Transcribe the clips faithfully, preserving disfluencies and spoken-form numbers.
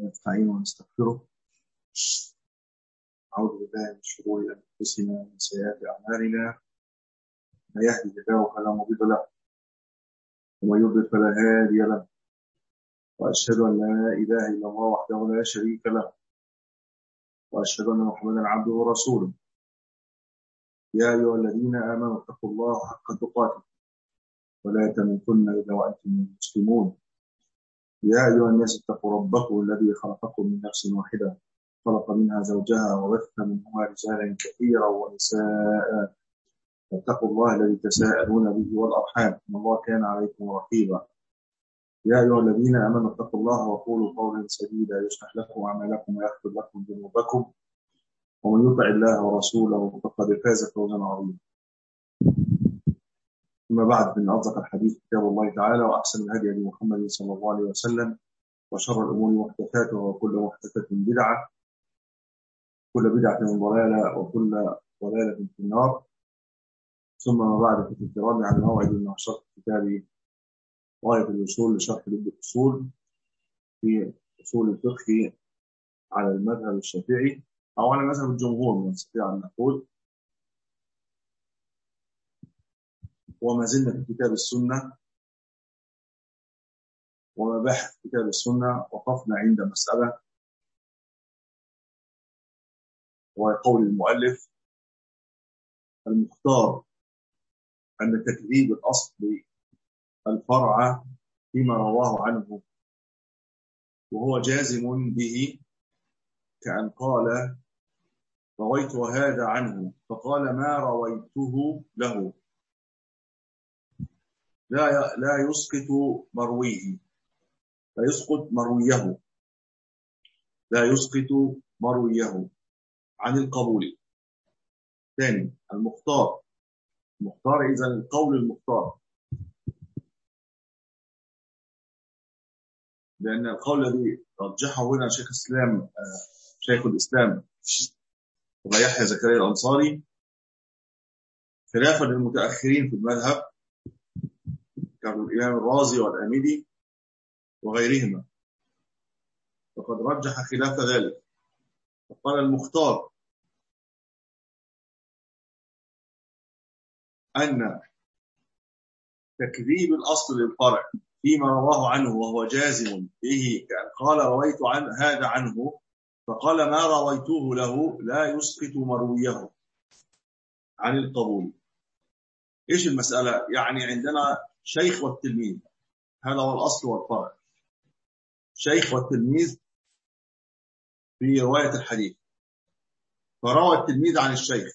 ونستعين ونستغفره. أعوذ بالله من شرور أنفسنا ومن سيئات أعمالنا، من يهده الله فلا مضل له ومن يضلل فلا هادي له، وأشهد أن لا إله إلا الله وحده لا شريك له، وأشهد أن محمدا عبده ورسوله. يا أيها الذين آمنوا اتقوا الله حق تقاته ولا تموتن إلا وأنتم مسلمون. يا أيها الناس اتقوا ربكم الذي خلقكم من نفس واحدة، خلق منها زوجها وبث منهما رجالا كثيرا ونساء، واتقوا الله الذي تساءلون به والأرحام إن الله كان عليكم رقيبا. يا أيها الذين آمنوا اتقوا الله وقولوا قولا سديدا يصلح لكم أعمالكم ويغفر لكم ذنوبكم، ومن يطع الله ورسوله فقد فاز فوزا عظيما. ثم بعد، من أصدق الحديث كتاب الله تعالى، وأحسن الهدي هدي محمد صلى الله عليه وسلم، وشر الأمور محدثاتها، وكل محدثة بدعة، كل بدعة ضلالة، وكل ضلالة في النار. ثم ما بعد، في الكرام عن موعد من شرح كتاب غاية الوصول لشرح الأصول في أصول الفقه على المذهب الشافعي أو على مذهب الجمهور نستطيع أن نقول. وما زلنا في كتاب السنة ومباحث كتاب السنة. وقفنا عند مسألة وقول المؤلف: المختار أن تكذيب الأصل الفرع فيما رواه عنه وهو جازم به، كأن قال رويت هذا عنه فقال ما رويته له، لا لا يسقط مرويه لا يسقط مرويه لا يسقط مرويه عن القبول. ثاني، المختار المختار إذا القول المختار، لأن القول الذي رجحه هنا شيخ الإسلام شيخ الإسلام يحيى زكريا الأنصاري، خلافا للمتأخرين في المذهب كالإمام الرازي والآمدي وغيرهما، فقد رجح خلاف ذلك. فقال المختار أن تكذيب الأصل للفرع فيما رواه عنه وهو جازم به، كأن قال رويت عن هذا عنه فقال ما رويته له لا يسقط مرويه عن القبول. إيش المسألة؟ يعني عندنا شيخ والتلميذ، هذا هو الأصل والفرع. شيخ والتلميذ في رواية الحديث، فروى التلميذ عن الشيخ،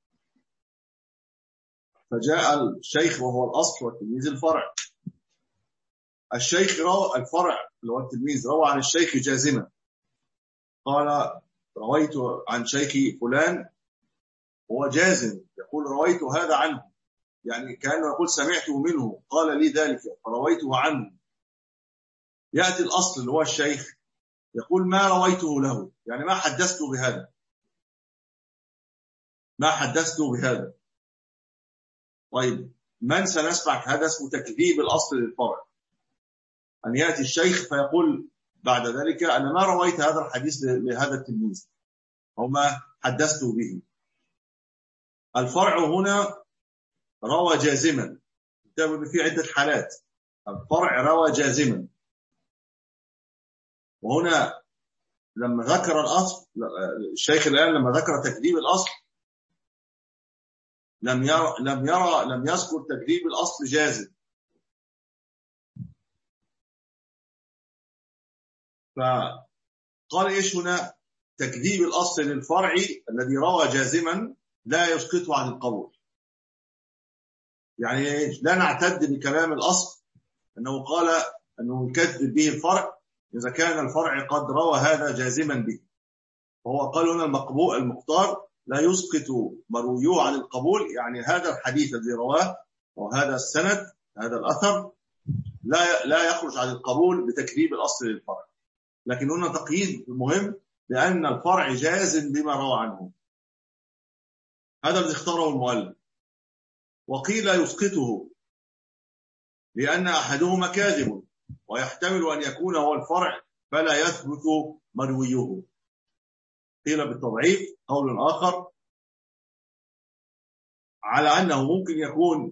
فجاء الشيخ وهو الأصل والتلميذ الفرع. الشيخ روى الفرع اللي هو التلميذ روى عن الشيخ جازما، قال رويت عن شيخي فلان، هو جازم يقول رويت هذا عنه، يعني كأنه يقول سمعته منه قال لي ذلك فرويته عنه. يأتي الأصل اللي هو الشيخ يقول ما رويته له، يعني ما حدثته بهذا ما حدثته بهذا طيب، من سنسمع هذا؟ اسمه تكذيب الأصل للفرع. أن يأتي الشيخ فيقول بعد ذلك أنا ما رويت هذا الحديث لهذا التلميذ أو ما حدثته به. الفرع هنا روى جازما، في عدة حالات. الفرع روى جازما، وهنا لما ذكر الأصل الشيخ الآن لما ذكر تكذيب الأصل لم يرى لم يرى لم يذكر تكذيب الأصل جازم، فقال إيش هنا؟ تكذيب الأصل للفرع الذي روى جازما لا يسقطه عن القبول. يعني لا نعتد بكلام الأصل أنه قال أنه يكذب به الفرع إذا كان الفرع قد روى هذا جازما به. فهو قال هنا المقبول المختار لا يسقط مرويه عن القبول، يعني هذا الحديث الذي رواه أو هذا السند هذا الأثر لا لا يخرج عن القبول بتكذيب الأصل للفرع. لكن هنا تقييد مهم، لأن الفرع جازم بما روى عنه. هذا الذي اختاره المؤلف. وقيل يسقطه لأن أحدهما كاذب، ويحتمل أن يكون هو الفرع فلا يثبت مرويه. قيل بالتضعيف. قول آخر على أنه ممكن يكون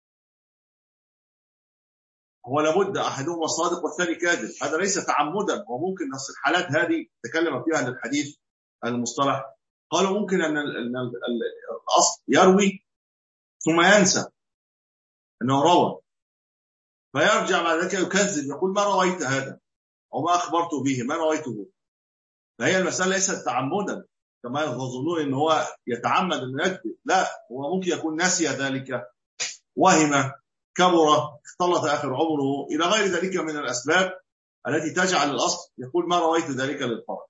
هو لابد أحدهما صادق والثاني كاذب، هذا ليس تعمدا، وممكن نص الحالات هذه تكلم فيها أهل الحديث المصطلح، قالوا ممكن أن الأصل يروي ثم ينسى أنه روى، فيرجع بعد ذلك يكذب يقول ما رويت هذا أو ما أخبرت به ما رويته. فهي المسألة ليست تعمدا كما يظنون أنه هو يتعمد أنه يكذب، لا، هو ممكن يكون نسي ذلك، وهم، كبر، اختلط آخر عمره، إلى غير ذلك من الأسباب التي تجعل الأصل يقول ما رويت ذلك للفرع.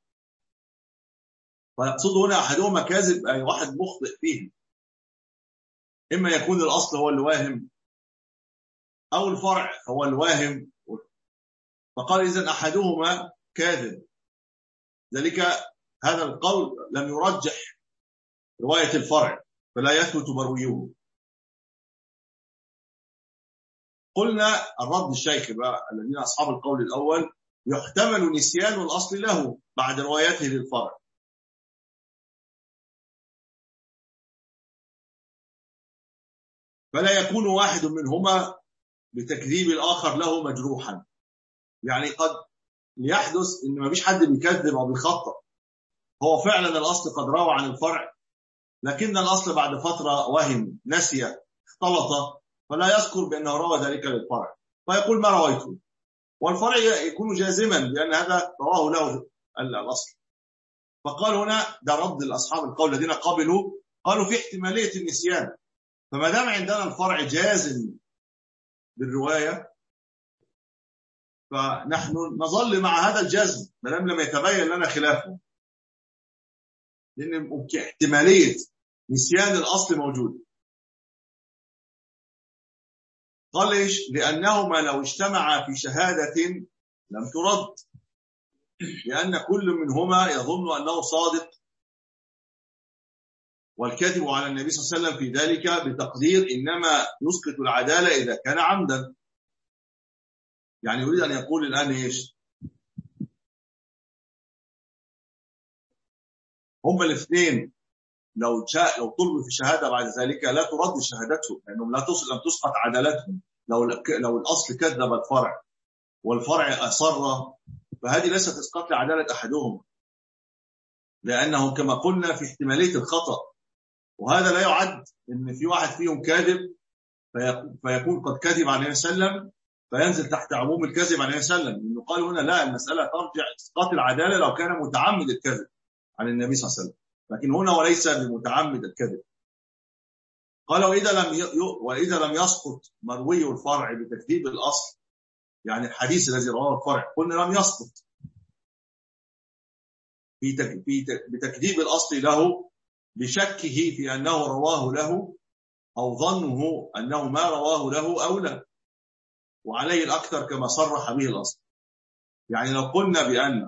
فيقصد هنا أحدهما كاذب أي واحد مخطئ فيه، إما يكون الأصل هو الواهم أو الفرع هو الواهم. فقال إذن أحدهما كاذب، ذلك هذا القول لم يرجح رواية الفرع فلا يثبت مرويه. قلنا الرد الشيخ بقى الذين أصحاب القول الأول يحتمل نسيان الأصل له بعد روايته للفرع، فلا يكون واحد منهما بتكذيب الآخر له مجروحا. يعني قد يحدث إن ما فيش حد بيكذب أو بيخطأ، هو فعلا الأصل قد روى عن الفرع، لكن الأصل بعد فترة وهم، نسي، اختلط، فلا يذكر بأنه روى ذلك للفرع فيقول ما رويته، والفرع يكون جازما بأن هذا رواه له الأصل. فقال هنا ده رد الأصحاب القول الذين قبلوا، قالوا في احتمالية النسيان، فما دام عندنا الفرع جازم بالرواية فنحن نظل مع هذا الجزم ما دام لم يتبين لنا خلافه، لأن احتمالية نسيان الأصل موجود. قال ليش؟ لأنهما لو اجتمعا في شهادة لم ترد، لأن كل منهما يظن أنه صادق، والكذب على النبي صلى الله عليه وسلم في ذلك بتقدير إنما يسقط العدالة إذا كان عمدا. يعني يريد أن يقول الآن إيش؟ هما الاثنين لو شاء لو طلبوا في الشهادة بعد ذلك لا ترد شهادتهم، لأنهم لا لم تسقط عدالتهم. لو لو الأصل كذب الفرع والفرع أصر فهذه ليست إسقاط لعدالة أحدهم، لأنهم كما قلنا في احتمالية الخطأ، وهذا لا يعد إن في واحد فيهم كاذب فيكون قد كذب عن النبي صلى الله عليه وسلم فينزل تحت عموم الكذب عن النبي صلى الله عليه وسلم. إنه قال هنا لا، المسألة ترجع إسقاط العدالة لو كان متعمد الكذب عن النبي صلى الله عليه وسلم، لكن هنا وليس بمتعمد الكذب. قال وإذا لم ي... وإذا لم يسقط مروي الفرع بتكذيب الأصل، يعني الحديث الذي رواه الفرع قلنا لم يسقط في تك... في تك... بتكذيب الأصل له بشكه في أنه رواه له أو ظنه أنه ما رواه له أو لا، وعليه الأكثر كما صرح به الأصل. يعني لو قلنا بأن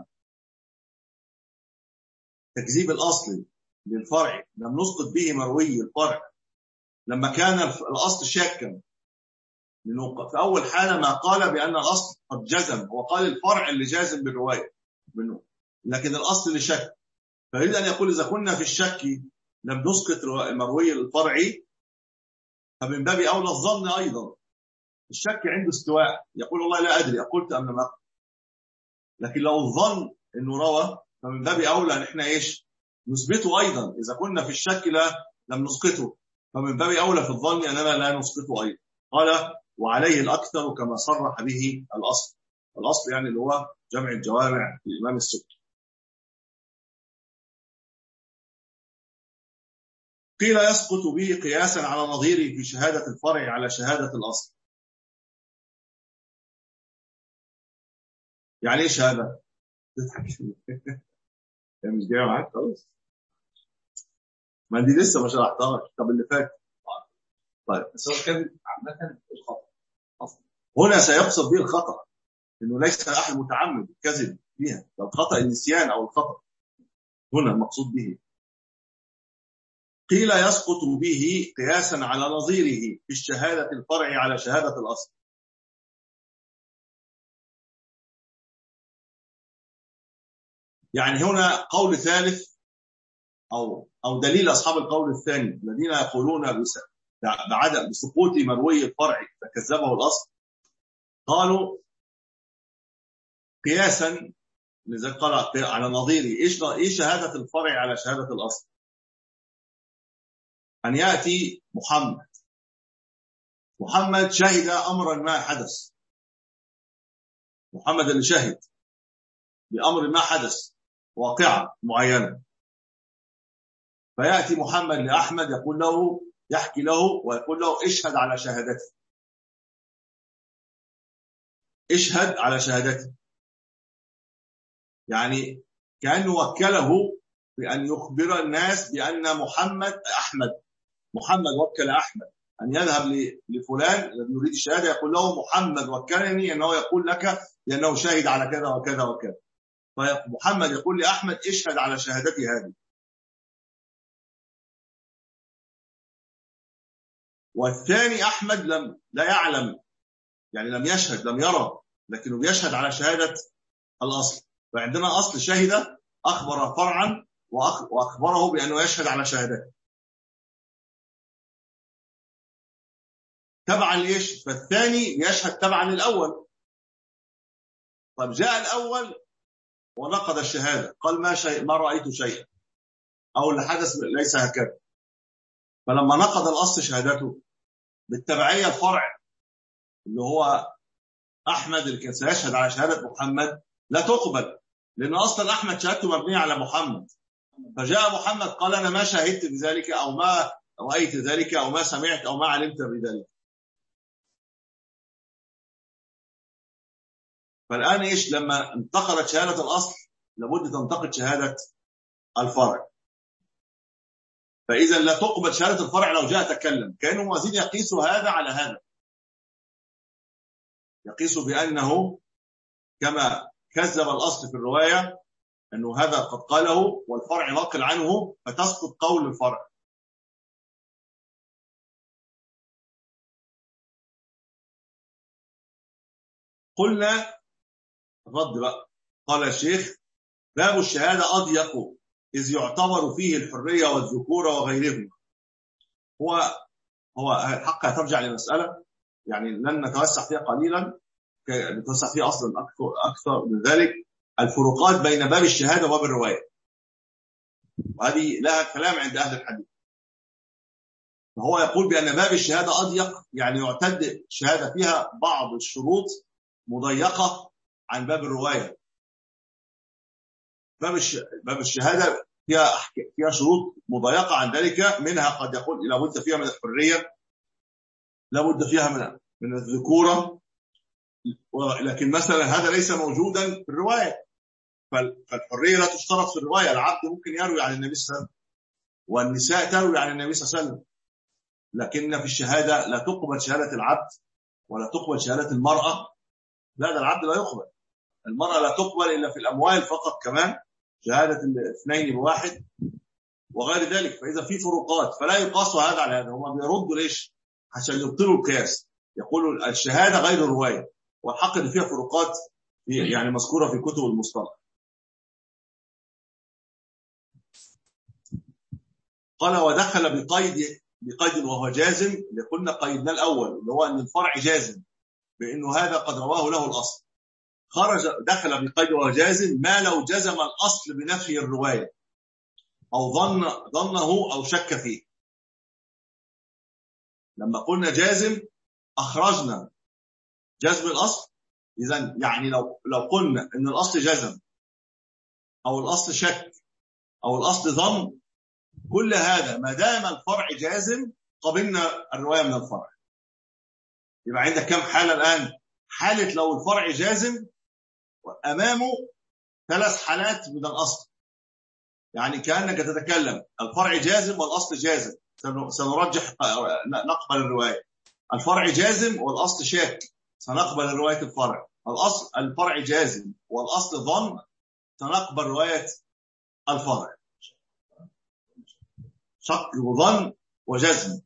تكذيب الأصل للفرع لم نسقط به مروي الفرع لما كان الأصل شاكا، لأنه في أول حالة ما قال بأن الأصل قد جزم، وقال الفرع اللي جازم بالرواية منه، لكن الأصل اللي شك. فيريد أن يقول إذا كنا في الشك لم نسقط مروي الفرعي فمن باب أولى الظن أيضا. الشك عنده استواء، يقول والله لا أدري أقلت أم لم أقل، لكن لو الظن أنه روى فمن باب أولى نحن إيش نثبته أيضا. إذا كنا في الشك لا لم نسقطه فمن باب أولى في الظن أننا لا نسقطه أيضا. قال وعليه الأكثر كما صرح به الأصل. الأصل يعني اللي هو جمع الجوامع الإمام السبكي. قيل يسقط به قياسا على نظيره في شهادة الفرع على شهادة الأصل. يعني ايه شهادة؟ مش جايه معاك خالص، ما دي لسه ما شرحتهاش. طب اللي فات طيب بس هو كان عامة الخطأ أصلا هنا سيقصد به الخطأ، إنه ليس أحد متعمد كذب فيها، لو خطأ النسيان أو الخطأ هنا المقصود به. قيل يسقط به قياسا على نظيره في الشهادة الفرع على شهادة الأصل. يعني هنا قول ثالث أو أو دليل أصحاب القول الثاني الذين يقولون بعدم بسقوط مروي الفرع فكذبه الأصل، قالوا قياسا لذلك قال على نظيري ايش ايه شهاده الفرع على شهاده الاصل؟ ان ياتي محمد محمد شهد امرا ما حدث، محمد اللي شهد بامر ما حدث واقعه معينه، فياتي محمد لاحمد يقول له يحكي له ويقول له اشهد على شهادتي، اشهد على شهادتي، يعني كأنه وكله بأن يخبر الناس بأن محمد أحمد محمد وكل أحمد أن يذهب لفلان الذي يريد الشهادة يقول له محمد وكلني أنه يقول لك لأنه شاهد على كذا وكذا وكذا، فمحمد يقول لأحمد اشهد على شهادتي هذه. والثاني أحمد لم لا يعلم يعني لم يشهد لم يرى لكنه بيشهد على شهادة الأصل، فعندنا أصل شهد أخبر فرعا وأخبره بأنه يشهد على شهادته تبعا ليش؟ فالثاني يشهد تبعا للأول. طب جاء الأول ونقض الشهادة قال ما شيء ما رأيت شيئا أو اللي حدث ليس هكذا، فلما نقض الأصل شهادته بالتبعية الفرع اللي هو أحمد اللي كان سيشهد على شهادة محمد لا تقبل، لأن أصلا أحمد شهادته مبنية على محمد، فجاء محمد قال أنا ما شهدت بذلك أو ما رأيت ذلك أو ما سمعت أو ما علمت بذلك. فالآن إيش لما انتقدت شهادة الأصل لابد تنتقد شهادة الفرع، فإذا لا تقبل شهادة الفرع لو جاء تكلم، كأنه عايزين يقيسوا هذا على هذا، يقيسوا بأنه كما كذب الأصل في الرواية أنه هذا قد قاله والفرع نقل عنه فتسقط قول الفرع. قلنا الرد بقى، قال الشيخ باب الشهادة أضيق إذ يعتبر فيه الحرية والذكورة وغيرهم. هو هو الحق هترجع لمسألة يعني لن نتوسع فيها قليلا، نتوسع فيها أصلا أكثر, أكثر من ذلك، الفروقات بين باب الشهادة وباب الرواية، وهذه لها كلام عند أهل الحديث. فهو يقول بأن باب الشهادة أضيق يعني يعتد الشهادة فيها بعض الشروط مضيقة عن باب الرواية. باب باب الشهادة فيها فيها شروط مضيقة عن ذلك، منها قد يقول لابد فيها من الحرية، لابد فيها من من الذكورة، لكن مثلا هذا ليس موجودا في الرواية، فالحرية لا تشترط في الرواية، العبد ممكن يروي عن النبي صلى الله عليه وسلم والنساء تروي عن النبي صلى الله عليه وسلم، لكن في الشهادة لا تقبل شهادة العبد ولا تقبل شهادة المرأة، لا ده العبد لا يقبل، المرأة لا تقبل إلا في الأموال فقط، كمان شهادة الاثنين بواحد وغير ذلك. فإذا في فروقات فلا يقاس هذا على هذا، هم بيردوا ليش؟ عشان يبطلوا القياس، يقولوا الشهادة غير الرواية، والحق اللي فيها فروقات يعني مذكورة في كتب المصطلح. قال ودخل بقيد بقيد وهو جازم، اللي قلنا قيدنا الأول اللي هو أن الفرع جازم بأنه هذا قد رواه له الأصل، خرج دخل بقيد وهو جازم ما لو جزم الأصل بنفي الرواية أو ظن ظنه أو شك فيه. لما قلنا جازم أخرجنا جزم الأصل، إذن يعني لو لو قلنا إن الأصل جزم أو الأصل شك أو الأصل ظن، كل هذا ما دام الفرع جازم قبلنا الرواية من الفرع. يبقى عندك كم حالة الآن؟ حالة لو الفرع جازم أمامه ثلاث حالات من الأصل، يعني كأنك تتكلم الفرع جازم والأصل جازم، سنرجح نقبل الرواية. الفرع جازم والأصل شاك، سنقبل رواية الفرع. الأصل الفرع جازم والأصل ظن، سنقبل رواية الفرع. شك وظن وجزم،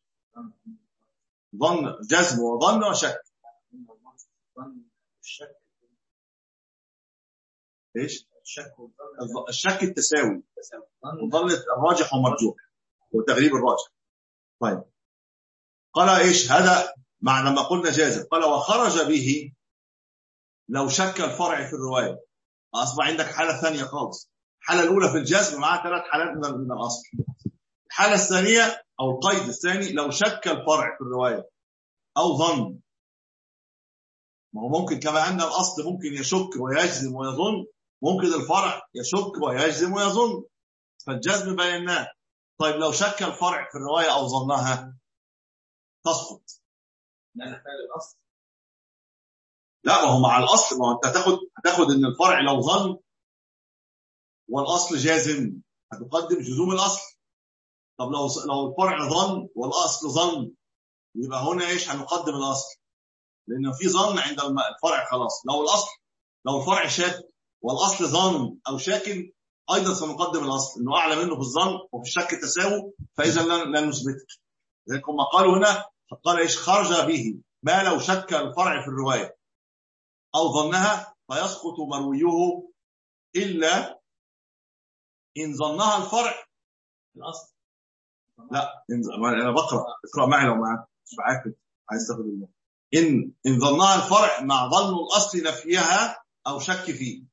ظن جزم وظن وشك. ايش الشك الشك التساوي وظن الراجح ومرجوح وتغليب الراجح. طيب قال ايش هذا مع لما قلنا جازم، قال وخرج به لو شك الفرع في الروايه. اصبح عندك حاله ثانيه خالص. الحاله الاولى في الجزم معها ثلاث حالات من الاصل. الحاله الثانيه او القيد الثاني لو شك الفرع في الروايه او ظن. ما هو ممكن كما ان الاصل ممكن يشك ويجزم ويظن، ممكن الفرع يشك ويجزم ويظن، فالجزم بيناه. طيب لو شك الفرع في الروايه او ظنها تسقط. لا نحتاج الاصل. لا ما هو مع الاصل، ما هو انت هتاخد هتاخد ان الفرع لو ظن والاصل جازم هتقدم جزوم الاصل. طب لو لو الفرع ظن والاصل ظن يبقى هنا ايش هنقدم الاصل، لان في ظن عند الفرع خلاص. لو الاصل لو الفرع شاك والاصل ظن او شاك ايضا سنقدم الاصل انه اعلى منه في الظن وفي الشك تساوي، فاذا لا نثبته. لذلك هم قالوا هنا قال ايش خرج به ما لو شك الفرع في الروايه او ظنها فيسقط مرويه الا ان ظنها الفرع الاصل. لا انا بقرا اقرا معي لو معاك مش معاك عايز تاخد الموضوع. ان ان ظنها الفرع مع ظن الاصل نفيها او شك فيه.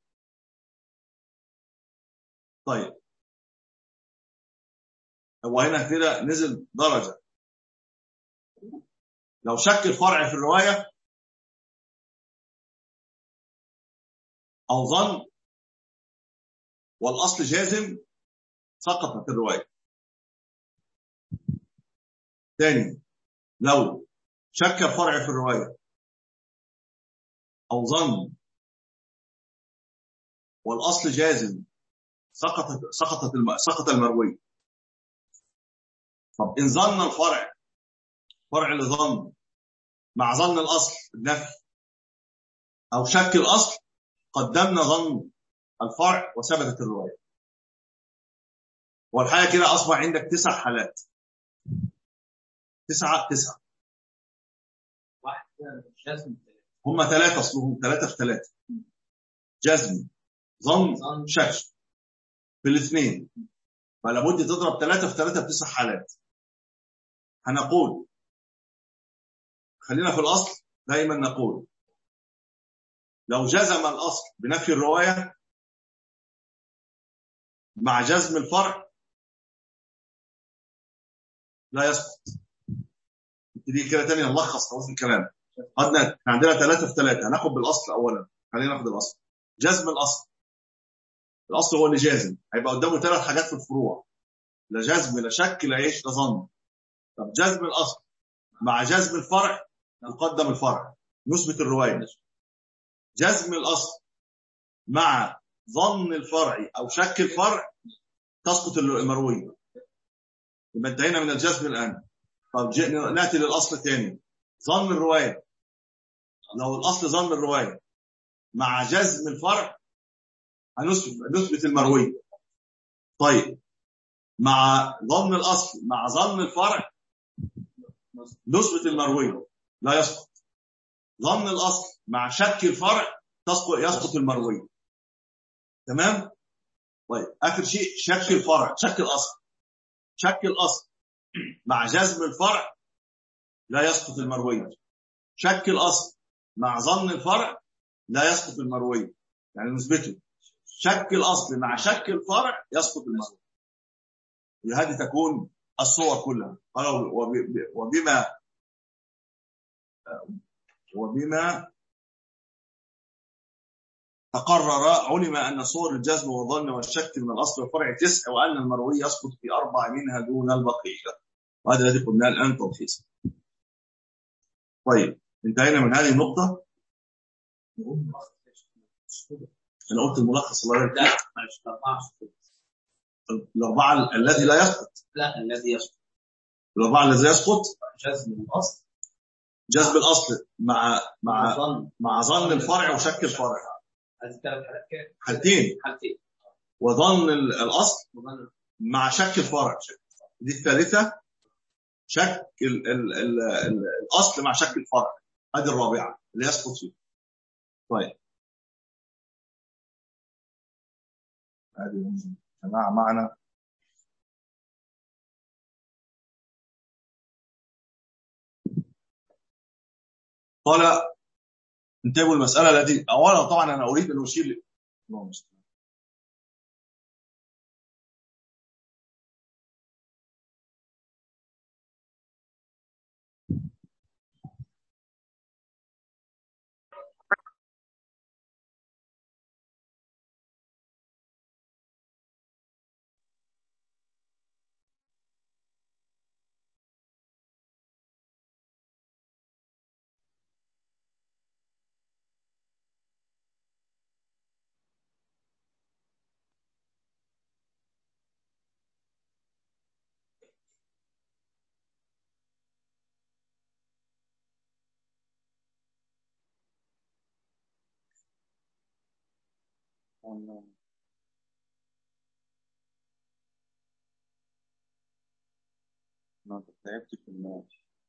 طيب هو هنا كده نزل درجه. لو شك الفرع في الروايه او ظن والاصل جازم سقطت الروايه. ثاني لو شك الفرع في الروايه او ظن والاصل جازم سقطت سقطت الم... سقط المروي. طب ان ظن الفرع فرع اللي ظن مع ظن الاصل النفي او شك الاصل قدمنا ظن الفرع وثبتت الروايه. والحقيقه كده اصبح عندك تسع حالات. تسعه تسعه واحد جزم. هم ثلاثه اصلهم ثلاثه في ثلاثه. جزم ظن شك في الاثنين، فلا بد تضرب ثلاثه في ثلاثه بتسع حالات. هنقول خلينا في الاصل دايما نقول لو جزم الاصل بنفي الروايه مع جزم الفرع لا يسقط. دي كده تاني نلخص خلاص الكلام. قدنا عندنا ثلاثة في ثلاثة. هناخد بالأصل أولا. خلينا ناخد الأصل. جزم الأصل. الأصل هو اللي جازم. هيبقى قدامه ثلاث حاجات في الفروع. لا جزم لا شك لا إيش لا ظن. طب جزم الأصل مع جزم الفرع يقدم الفرع نثبت الرواية. جزم الأصل مع ظن الفرع أو شك الفرع تسقط المروية. يبقى انتهينا من الجزم الآن. طب نأتي للأصل الثاني. ظن الرواية. لو الأصل ظن الرواية مع جزم الفرع هنثبت المروي. طيب مع ظن الأصل مع ظن الفرع نثبت المروي لا يسقط. ظن الأصل مع شك الفرع تسقط يسقط المروي. تمام. طيب آخر شيء شك الفرع شك الأصل. شك الأصل مع جزم الفرع لا يسقط المروي. شك الأصل مع ظن الفرع لا يسقط المروي. يعني نثبته شك الأصل مع شك الفرع يسقط المروي. هذه تكون الصور كلها. وبما وبما تقرر علم أن صور الجزم والظن والشك من الأصل والفرع تسع، وأن المروي يسقط في أربع منها دون البقية. وهذا الذي قلناه الآن تلخيصا. طيب انتهينا من هذه النقطة. أنا قلت الملخص الله يرضى لا الأربعة الذي لا يسقط. لا الذي يسقط. الأربعة الذي يسقط جزم الأصل جذب الأصل مع مع ظن مع ظن الفرع وشك الفرع. هذه ثلاث حالات. حالتين. حالتين. وظن الأصل مع شك الفرع. دي الثالثة. شك ال ال ال ال الأصل مع شك الفرع. هذه الرابعة اللي يسقط فيه. طيب هذه جماعة معنا. قال انتبهوا المسألة التي أولا طبعا أنا أريد أن أشير أنا تعبت في النار.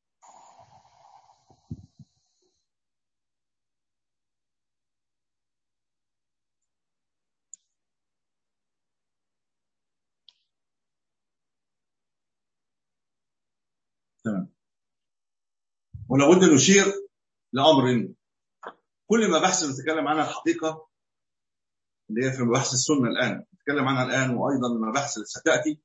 تمام. ولا بد أن نشير لأمر كل ما بحث نتكلم عنها الحقيقة اللي هي في مباحث السنة الآن نتكلم عنها الآن، وأيضا المباحث اللي ستأتي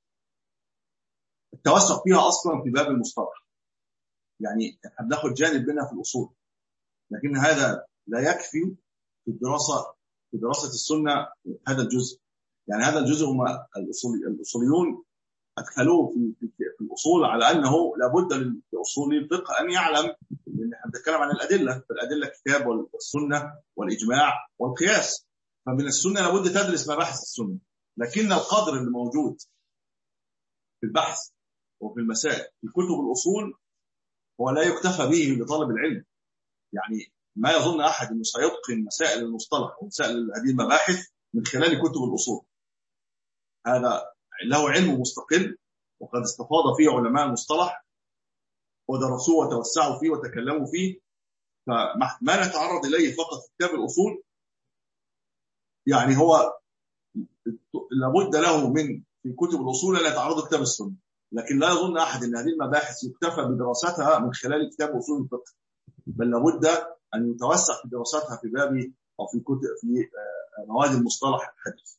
التوسع فيها أصلا في باب المصطلح. يعني احنا بناخد جانب منها في الأصول، لكن هذا لا يكفي في الدراسة في دراسة السنة. هذا الجزء يعني هذا الجزء هم الأصولي الأصوليون أدخلوه في, في, في الأصول على أنه لابد للأصولي الفقه أن يعلم، لأن احنا بنتكلم عن الأدلة، فالأدلة الكتاب والسنة والإجماع والقياس، فمن السنة لابد تدرس مباحث السنة. لكن القدر اللي موجود في البحث وفي المسائل في كتب الأصول هو لا يكتفى به لطالب العلم. يعني ما يظن أحد أنه سيتقن مسائل المصطلح ومسائل هذه المباحث من خلال كتب الأصول. هذا له علم مستقل، وقد استفاض فيه علماء المصطلح ودرسوه وتوسعوا فيه وتكلموا فيه. فما نتعرض إليه فقط في كتاب الأصول يعني هو لابد له من في كتب الأصول أن يتعرض كتاب السنة. لكن لا يظن أحد أن هذه المباحث يكتفى بدراستها من خلال كتاب أصول الفقه، بل لابد أن يتوسع في دراستها في باب أو في كتب في مواد المصطلح الحديث.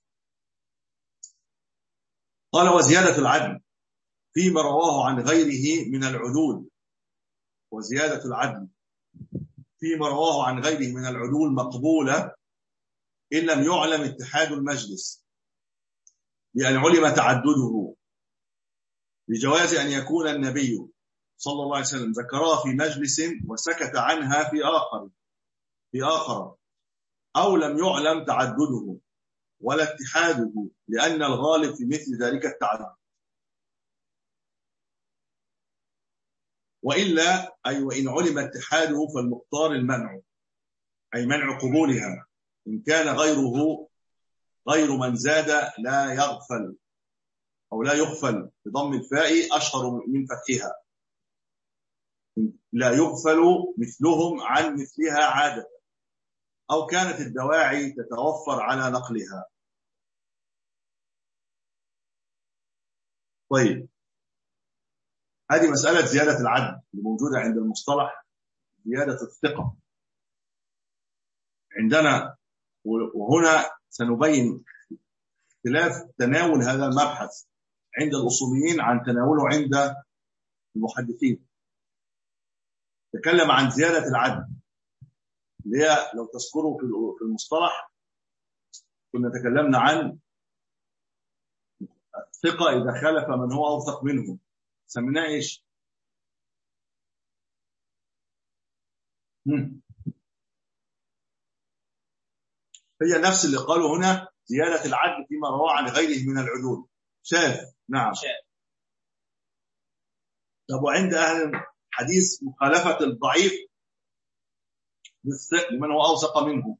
قال وزيادة العدل فيما رواه عن غيره من العدول، وزيادة العدل فيما رواه عن غيره من العدول مقبولة إن لم يعلم اتحاد المجلس، لأن علم تعدده، لجواز أن يكون النبي صلى الله عليه وسلم ذكرها في مجلس وسكت عنها في آخر في آخر أو لم يعلم تعدده ولا اتحاده، لأن الغالب في مثل ذلك التعدد. وإلا أي وإن علم اتحاده فالمختار المنع، أي منع قبولها إن كان غيره غير من زاد لا يغفل أو لا يغفل بضم الفاء أشهر من فتحها، لا يغفل مثلهم عن مثلها عادة، أو كانت الدواعي تتوفر على نقلها. طيب هذه مسألة زيادة العدل الموجودة عند المصطلح، زيادة الثقة عندنا. وهنا سنبين اختلاف تناول هذا المبحث عند الأصوليين عن تناوله عند المحدثين. تكلم عن زيادة العدل اللي هي لو تذكروا في المصطلح كنا تكلمنا عن الثقة إذا خالف من هو أوثق منه سميناه إيش؟ هي نفس اللي قالوا هنا زيادة العدل فيما رواه عن غيره من العدول شاذ. نعم شاذ. طب وعند أهل الحديث مخالفة الضعيف لمن هو أوثق منه،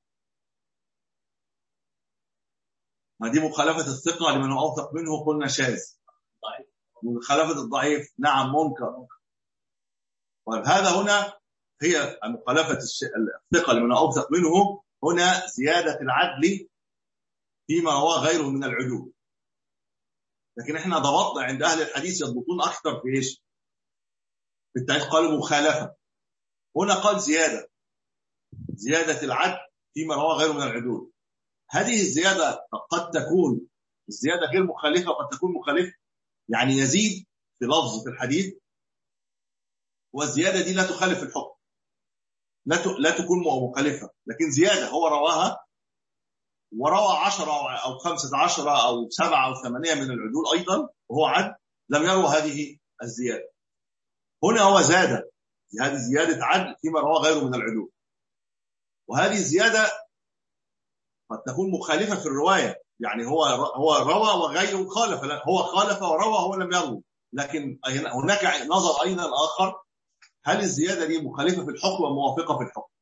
ما دي مخالفة الثقة لمن هو أوثق منه قلنا شاذ. ومخالفة الضعيف نعم منكر. وهذا هنا هي مخالفة الثقة لمن هو أوثق منه، هنا زيادة العدل فيما رواه غيره من العدول. لكن احنا ضبطنا عند أهل الحديث يضبطون أكثر في إيش؟ في التاريخ قالوا مخالفة. هنا قال زيادة، زيادة العدل فيما رواه غيره من العدول. هذه الزيادة قد تكون الزيادة غير مخالفة وقد تكون مخالفة، يعني يزيد في لفظ في الحديث، والزيادة دي لا تخالف الحكم، لا لا تكون مخالفة، لكن زيادة هو رواها وروى عشرة أو خمسة عشر أو سبعة أو ثمانية من العدول أيضا وهو عدل لم يروى هذه الزيادة. هنا هو زاد، هذه زيادة عدل فيما روى غيره من العدول، وهذه الزيادة قد تكون مخالفة في الرواية، يعني هو هو روى وغيره خالف، هو خالف وروى هو لم يروي، لكن هناك نظر أيضا آخر، هل الزيادة دي مخالفة في الحكم وموافقة في الحكم؟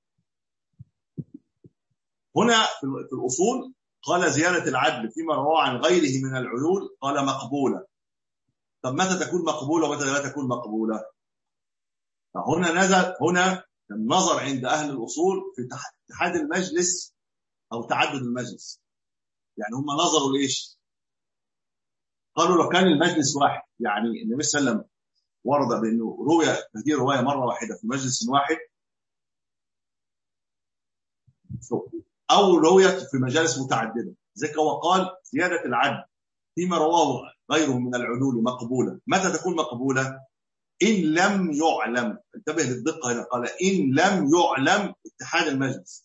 هنا في الأصول قال زيادة العدل فيما روى عن غيره من العدول قال مقبولة. طب متى تكون مقبولة ومتى لا تكون مقبولة؟ فهنا نزل هنا النظر عند أهل الأصول في اتحاد المجلس أو تعدد المجلس. يعني هم نظروا ليش؟ قالوا لو كان المجلس واحد، يعني النبي صلى الله عليه وسلم ورد بأنه روي هذه الرواية مرة واحدة في مجلس واحد، أو رويت في مجالس متعددة، ذلك هو قال زيادة العدل فيما رواه غيره من العدول مقبولة. متى تكون مقبولة؟ إن لم يعلم، انتبه للدقة هنا، قال إن لم يعلم اتحاد المجلس،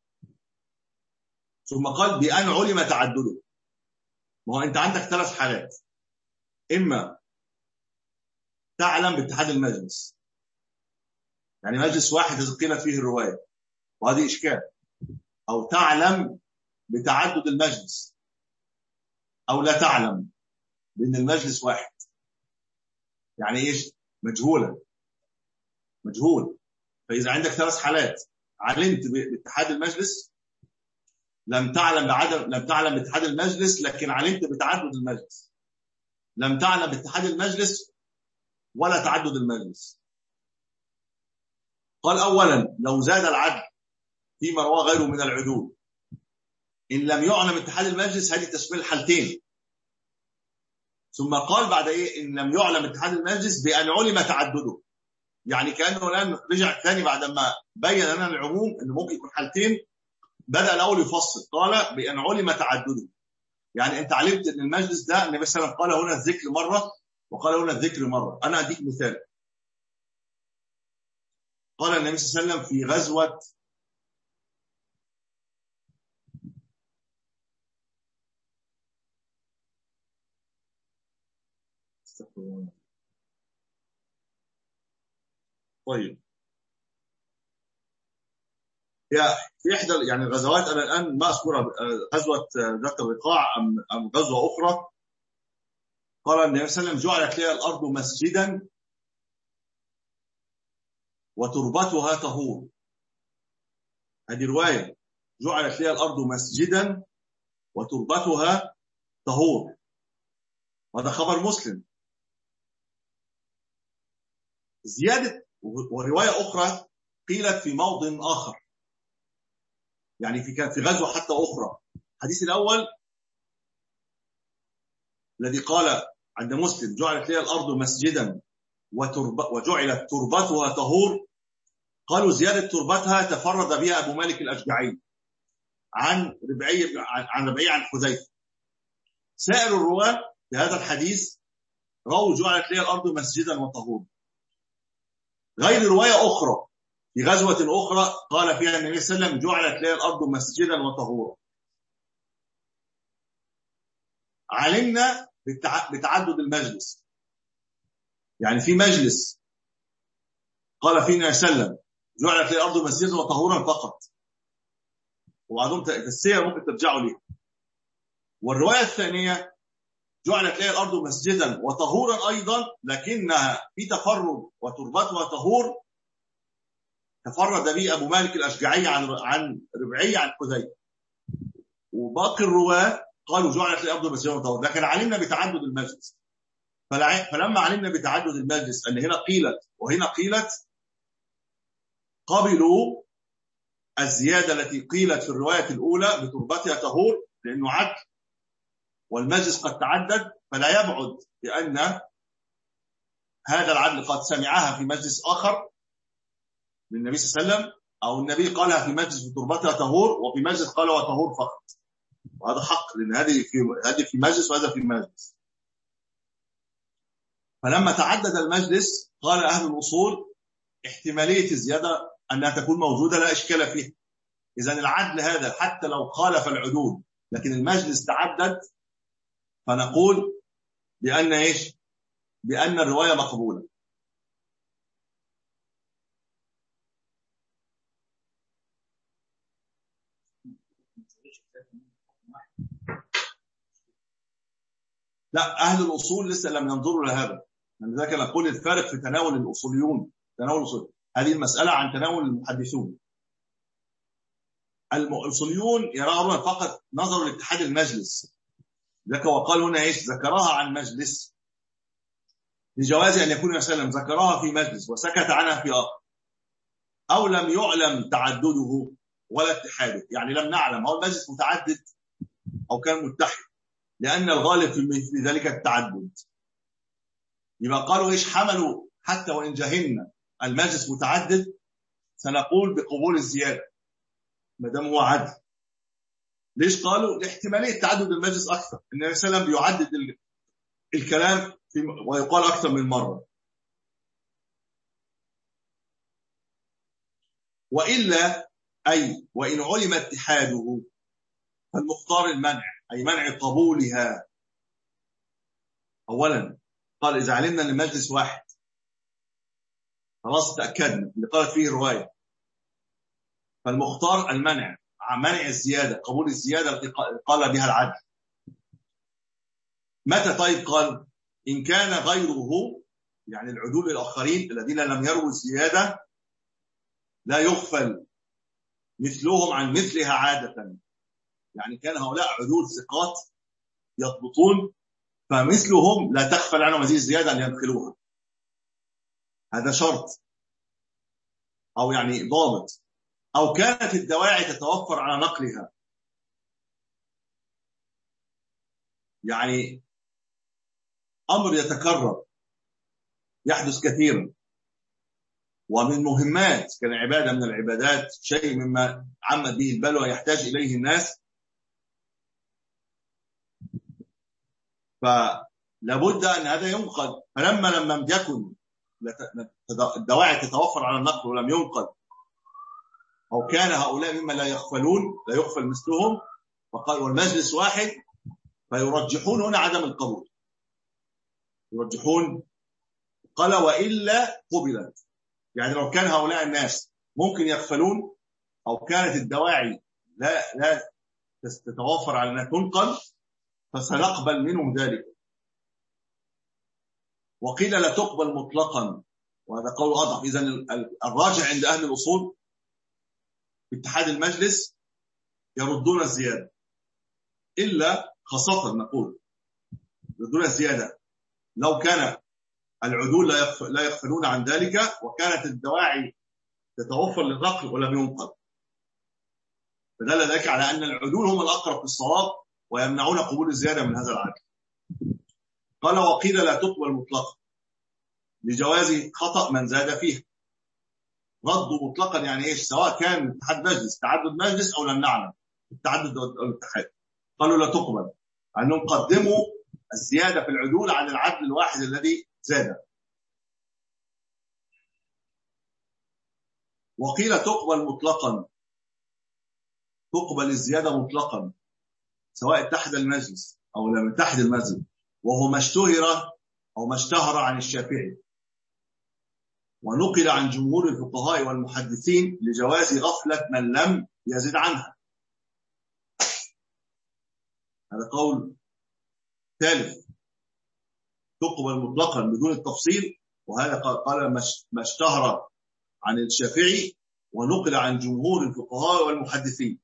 ثم قال بأن علم تعدده. ما هو أنت عندك ثلاث حالات، إما تعلم باتحاد المجلس، يعني مجلس واحد إذا قيلت فيه الرواية وهذه إشكال، أو تعلم بتعدد المجلس، أو لا تعلم بأن المجلس واحد، يعني إيش؟ مجهولة، مجهول. فإذا عندك ثلاث حالات، علمت باتحاد المجلس، لم تعلم بعدم لم تعلم باتحاد المجلس لكن علمت بتعدد المجلس، لم تعلم باتحاد المجلس ولا تعدد المجلس. قال أولا لو زاد العدل فيما رواه غيره من العدول إن لم يعلم اتحاد المجلس، هذه تشمل حالتين. ثم قال بعد إيه؟ إن لم يعلم اتحاد المجلس بأن علم تعدده، يعني كأنه الآن رجع ثاني بعد ما بين لنا العموم إنه ممكن يكون حالتين، بدأ الأول يفصل، قال بأن علم تعدده، يعني أنت علمت أن المجلس ده النبي صلى الله عليه وسلم قال هنا الذكر مرة وقال هنا الذكر مرة. أنا أديك مثال. قال النبي صلى الله عليه وسلم في غزوة طيب هي في إحدى يعني الغزوات، أنا الآن ما أذكرها، غزوة ذات الرقاع أم أم غزوة أخرى، قال النبي صلى الله عليه وسلم جعلت لي الأرض مسجدا وتربتها طهور. هذه رواية، جعلت لي الأرض مسجدا وتربتها طهور، وهذا خبر مسلم. زيادة ورواية أخرى قيلت في موضع آخر، يعني في كان في غزوة حتى أخرى. الحديث الأول الذي قال عند مسلم جعلت لي الأرض مسجدا وترب وجعلت تربتها طهور، قالوا زيادة تربتها تفرد بها أبو مالك الأشجعي عن ربعي عن ربعي عن حذيفة. سائر الرواة في هذا الحديث رووا جعلت لي الأرض مسجدا وطهورا. غير رواية أخرى في غزوة أخرى قال فيها النبي صلى الله عليه وسلم جعلت لي الأرض مسجدا وطهورا. علمنا بتعدد المجلس، يعني في مجلس قال فيه النبي صلى الله عليه وسلم جعلت لي الأرض مسجدا وطهورا فقط، وبعضهم في السير ممكن ترجعوا ليه. والرواية الثانية جعلت لي الأرض مسجدا وطهورا أيضا، لكنها في تفرد وتربتها طهور تفرد به أبو مالك الأشجعي عن عن ربعي عن حذيفة. وباقي الرواة قالوا جعلت لي الأرض مسجدا وطهورا، لكن علمنا بتعدد المجلس. فلما علمنا بتعدد المجلس أن هنا قيلت وهنا قيلت، قبلوا الزيادة التي قيلت في الرواية الأولى بتربتها طهور لأنه عدل والمجلس قد تعدد، فلا يبعد بأن هذا العدل قد سمعها في مجلس آخر للنبي صلى الله عليه وسلم، أو النبي قالها في مجلس بتربتها طهور، وفي مجلس قال وطهور فقط، وهذا حق، لأن هذه في هذه في مجلس وهذا في مجلس. فلما تعدد المجلس قال أهل الأصول احتمالية الزيادة أنها تكون موجودة لا إشكال فيها. إذن العدل هذا حتى لو خالف العدول لكن المجلس تعدد، فنقول بأن إيش؟ بأن الرواية مقبولة. لا، أهل الأصول لسه لم ينظروا لهذا، لذلك نقول الفارق في تناول الأصوليون تناول الأصول. هذه المسألة عن تناول المحدثون. الأصوليون يرون فقط نظروا لاتحاد المجلس، ذلك وقال هنا إيش؟ ذكرها عن مجلس لجواز أن يكون وسلم ذكرها في مجلس وسكت عنها في آخر، أو لم يعلم تعدده ولا اتحاده، يعني لم نعلم هو المجلس متعدد أو كان متحد، لأن الغالب في ذلك التعدد. يبقى قالوا إيش؟ حملوا حتى وإن جهلنا المجلس متعدد سنقول بقبول الزيادة ما دام هو عدل. ليش قالوا؟ لاحتمالية تعدد المجلس أكثر، إن النبي صلى الله عليه وسلم بيعدد الكلام في ويقال أكثر من مرة. وإلا أي وإن علم اتحاده فالمختار المنع، أي منع قبولها. أولا قال إذا علمنا أن المجلس واحد خلاص تأكدنا اللي قالت فيه الرواية، فالمختار المنع، منع الزيادة، قبول الزيادة التي قال بها العدل. متى طيب؟ قال إن كان غيره، يعني العدول الآخرين الذين لم يروا الزيادة لا يغفل مثلهم عن مثلها عادة، يعني كان هؤلاء عدول ثقات يضبطون، فمثلهم لا تغفل عنهم هذه الزيادة أن ينقلوها. هذا شرط أو يعني ضابط. أو كانت الدواعي تتوفر على نقلها، يعني أمر يتكرر يحدث كثيرا ومن مهمات كالعبادة من العبادات، شيء مما عمت به البلوى يحتاج إليه الناس، فلابد أن هذا ينقل. فلما لم يكن الدواعي تتوفر على النقل ولم ينقل، أو كان هؤلاء مما لا يغفلون لا يغفل مثلهم، فقال والمجلس واحد، فيرجحون هنا عدم القبول، يرجحون. قال وإلا قبلت، يعني لو كان هؤلاء الناس ممكن يغفلون أو كانت الدواعي لا لا تتوفر على أن تنقل فسنقبل منهم ذلك. وقيل لا تقبل مطلقا، وهذا قول أضعف. إذن الراجع عند أهل الأصول في اتحاد المجلس يردون الزيادة، إلا خاصة نقول يردون الزيادة لو كان العدول لا يغفلون عن ذلك وكانت الدواعي تتوفر للنقل ولم ينقل، فدل ذلك على أن العدول هم الأقرب في الصواب ويمنعون قبول الزيادة من هذا العدل. قال وقيل لا تقبل مطلقا لجواز خطأ من زاد فيه. رد مطلقا يعني إيش؟ سواء كان اتحاد مجلس تعدد مجلس أو لم نعلم التعدد أو الاتحاد، قالوا لا تقبل، أنهم قدموا الزيادة في العدول عن العدل الواحد الذي زاد. وقيل تقبل مطلقا، تقبل الزيادة مطلقا سواء اتحد المجلس أو لم يتحد المجلس، وهو ما اشتهر أو ما اشتهر عن الشافعي، ونقل عن جمهور الفقهاء والمحدثين لجواز غفلة من لم يزد عنها. هذا قول ثالث، تقبل مطلقا بدون التفصيل، وهذا قال ما اشتهر عن الشافعي ونقل عن جمهور الفقهاء والمحدثين.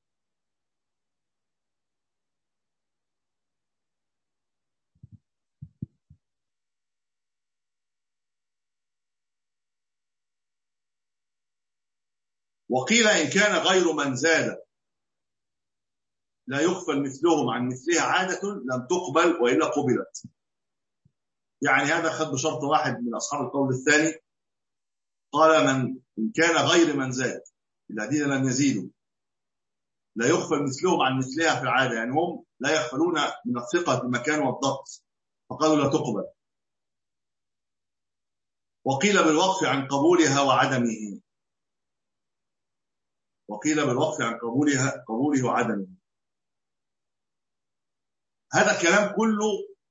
وقيل إن كان غير من زاد لا يغفل مثلهم عن مثلها عادة لم تقبل وإلا قبلت. يعني هذا خد بشرط واحد من أصحاب القول الثاني، قال من إن كان غير من زاد الذين لم يزيدوا لا يغفل مثلهم عن مثلها في العادة، يعني هم لا يغفلون من الثقة بالمكان والضبط، فقالوا لا تقبل. وقيل بالوقف عن قبولها وعدمه، وقيل بالوقف عن قبولها قبوله وعدمه. هذا الكلام كله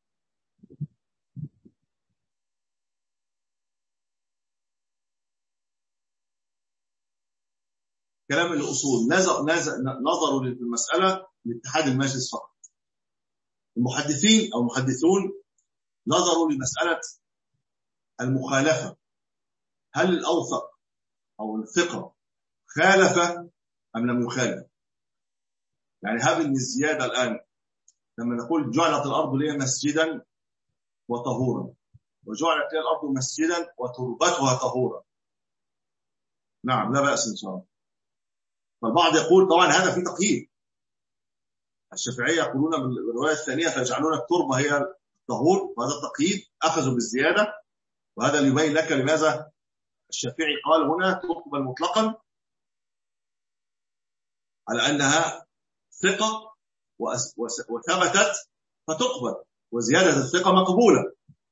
كلام الأصول، نظر نظر نظروا في المسألة لاتحاد المجلس فقط. المحدثين أو المحدثون نظروا لمسألة المخالفة، هل الأوثق أو الثقة خالف أم لم يخالف؟ يعني هذه الزيادة الآن لما نقول جعلت الأرض لي مسجدا وطهورا، وجعلت لي الأرض مسجدا وتربتها طهورا، نعم لا بأس إن شاء الله. فالبعض يقول طبعا هذا في تقييد، الشافعية يقولون بالرواية الثانية فيجعلون التربة هي الطهور، وهذا التقييد أخذوا بالزيادة، وهذا اللي يبين لك لماذا الشافعي قال هنا تقبل مطلقا على أنها ثقة وثبتت فتقبل، وزيادة الثقة مقبولة.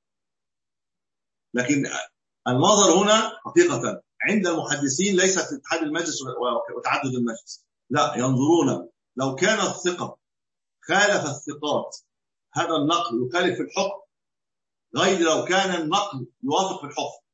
لكن النظر هنا حقيقة عند المحدثين ليس في اتحاد المجلس وتعدد المجلس، لا، ينظرون لو كان الثقة خالف الثقات هذا النقل يخالف في الحكم، غير لو كان النقل يوافق في الحكم.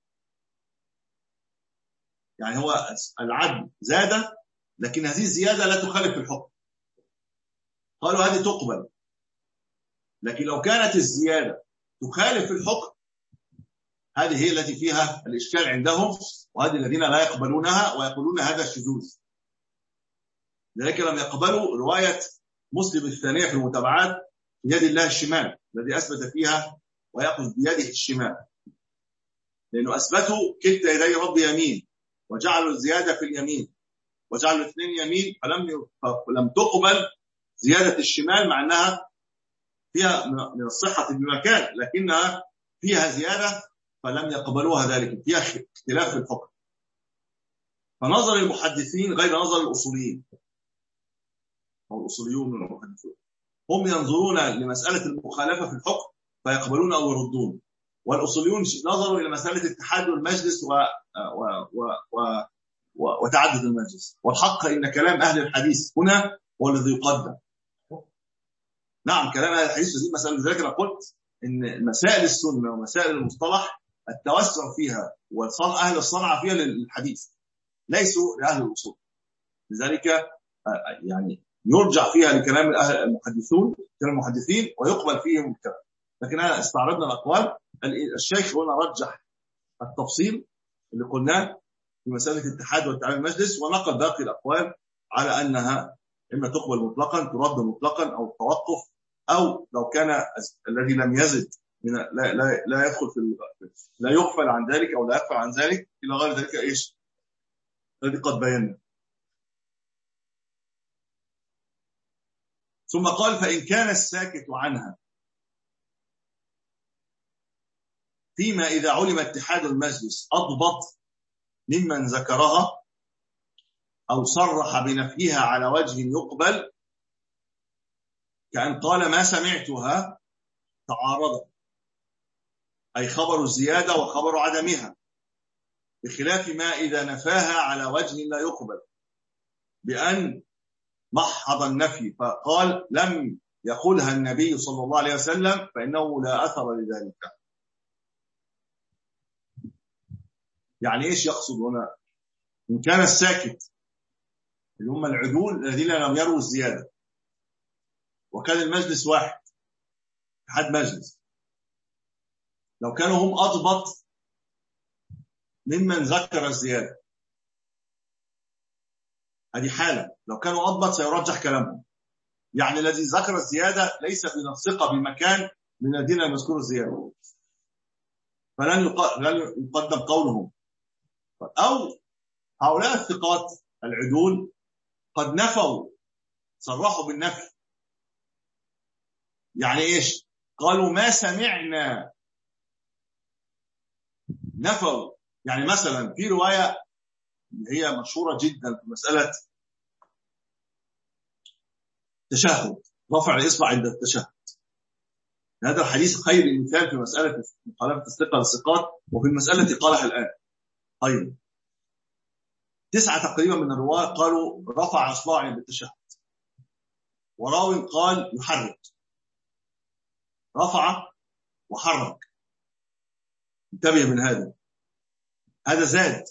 يعني هو العدل زاد لكن هذه الزيادة لا تخالف في الحكم، قالوا هذه تقبل. لكن لو كانت الزيادة تخالف في الحكم هذه هي التي فيها الإشكال عندهم، وهذه الذين لا يقبلونها ويقولون هذا الشذوذ. لذلك لم يقبلوا رواية مسلم الثانية في المتابعات بيد الله الشمال الذي أثبت فيها ويأخذ بيده الشمال، لأنه أثبتوا كلتا يدي رب يمين وجعلوا الزيادة في اليمين وجعلوا الاثنين يمين، فلم فلم تقبل زيادة الشمال مع أنها فيها من الصحة بمكان، لكنها فيها زيادة فلم يقبلوها ذلك، فيها اختلاف في الحكم. فنظر المحدثين غير نظر الأصوليين أو الأصوليون من المحدثون، هم ينظرون لمسألة المخالفة في الحكم فيقبلون أو يردون، والأصوليون نظروا إلى مسألة اتحاد المجلس و... و... و... و... و... وتعدد المجلس. والحق إن كلام أهل الحديث هنا هو الذي يقدم. نعم كلام أهل الحديث في مسألة، لذلك أنا قلت إن مسائل السنة ومسائل المصطلح التوسع فيها والصنع أهل الصنعة فيها للحديث ليسوا لأهل الأصول، لذلك يعني يرجع فيها لكلام المحدثون كلام المحدثين ويقبل فيهم الكلام. لكن أنا استعرضنا الأقوال، الشيخ هنا رجح التفصيل اللي قلناه في مسألة الاتحاد والتعامل المجلس، ونقل باقي الأقوال على أنها إما تقبل مطلقا ترد مطلقا أو توقف، أو لو كان الذي لم يزد من لا, لا, لا يدخل في لا يغفل عن ذلك أو لا يغفل عن ذلك إلى غير ذلك إيش الذي قد بينا. ثم قال فإن كان الساكت عنها فيما إذا علم اتحاد المجلس أضبط ممن ذكرها أو صرح بنفيها على وجه يقبل، كأن قال ما سمعتها تعارض، أي خبر الزيادة وخبر عدمها، بخلاف ما إذا نفاها على وجه لا يقبل بأن محض النفي فقال لم يقولها النبي صلى الله عليه وسلم فإنه لا أثر لذلك. يعني إيش يقصد هنا؟ إن كان الساكت اللي هم العدول الذين لم يروا الزيادة وكان المجلس واحد أحد مجلس، لو كانوا هم أضبط ممن ذكر الزيادة هذه حالة، لو كانوا أضبط سيرجح كلامهم، يعني الذي ذكر الزيادة ليس من الثقة بمكان من الذين لم يذكروا الزيادة فلن يقدم قولهم. أو هؤلاء الثقات العدول قد نفوا صرحوا بالنفي. يعني إيش؟ قالوا ما سمعنا، نفوا. يعني مثلا في رواية هي مشهورة جدا في مسألة تشهد، رفع الإصبع عند التشهد. هذا الحديث خير مثال في مسألة مخالفة الثقة للثقات، وفي المسألة التي قالها الآن أيضا. تسعة تقريبا من الرواة قالوا رفع إصبعه عند التشهد، وراوي قال يحرك، رفع وحرك. انتبه من هذا، هذا زاد.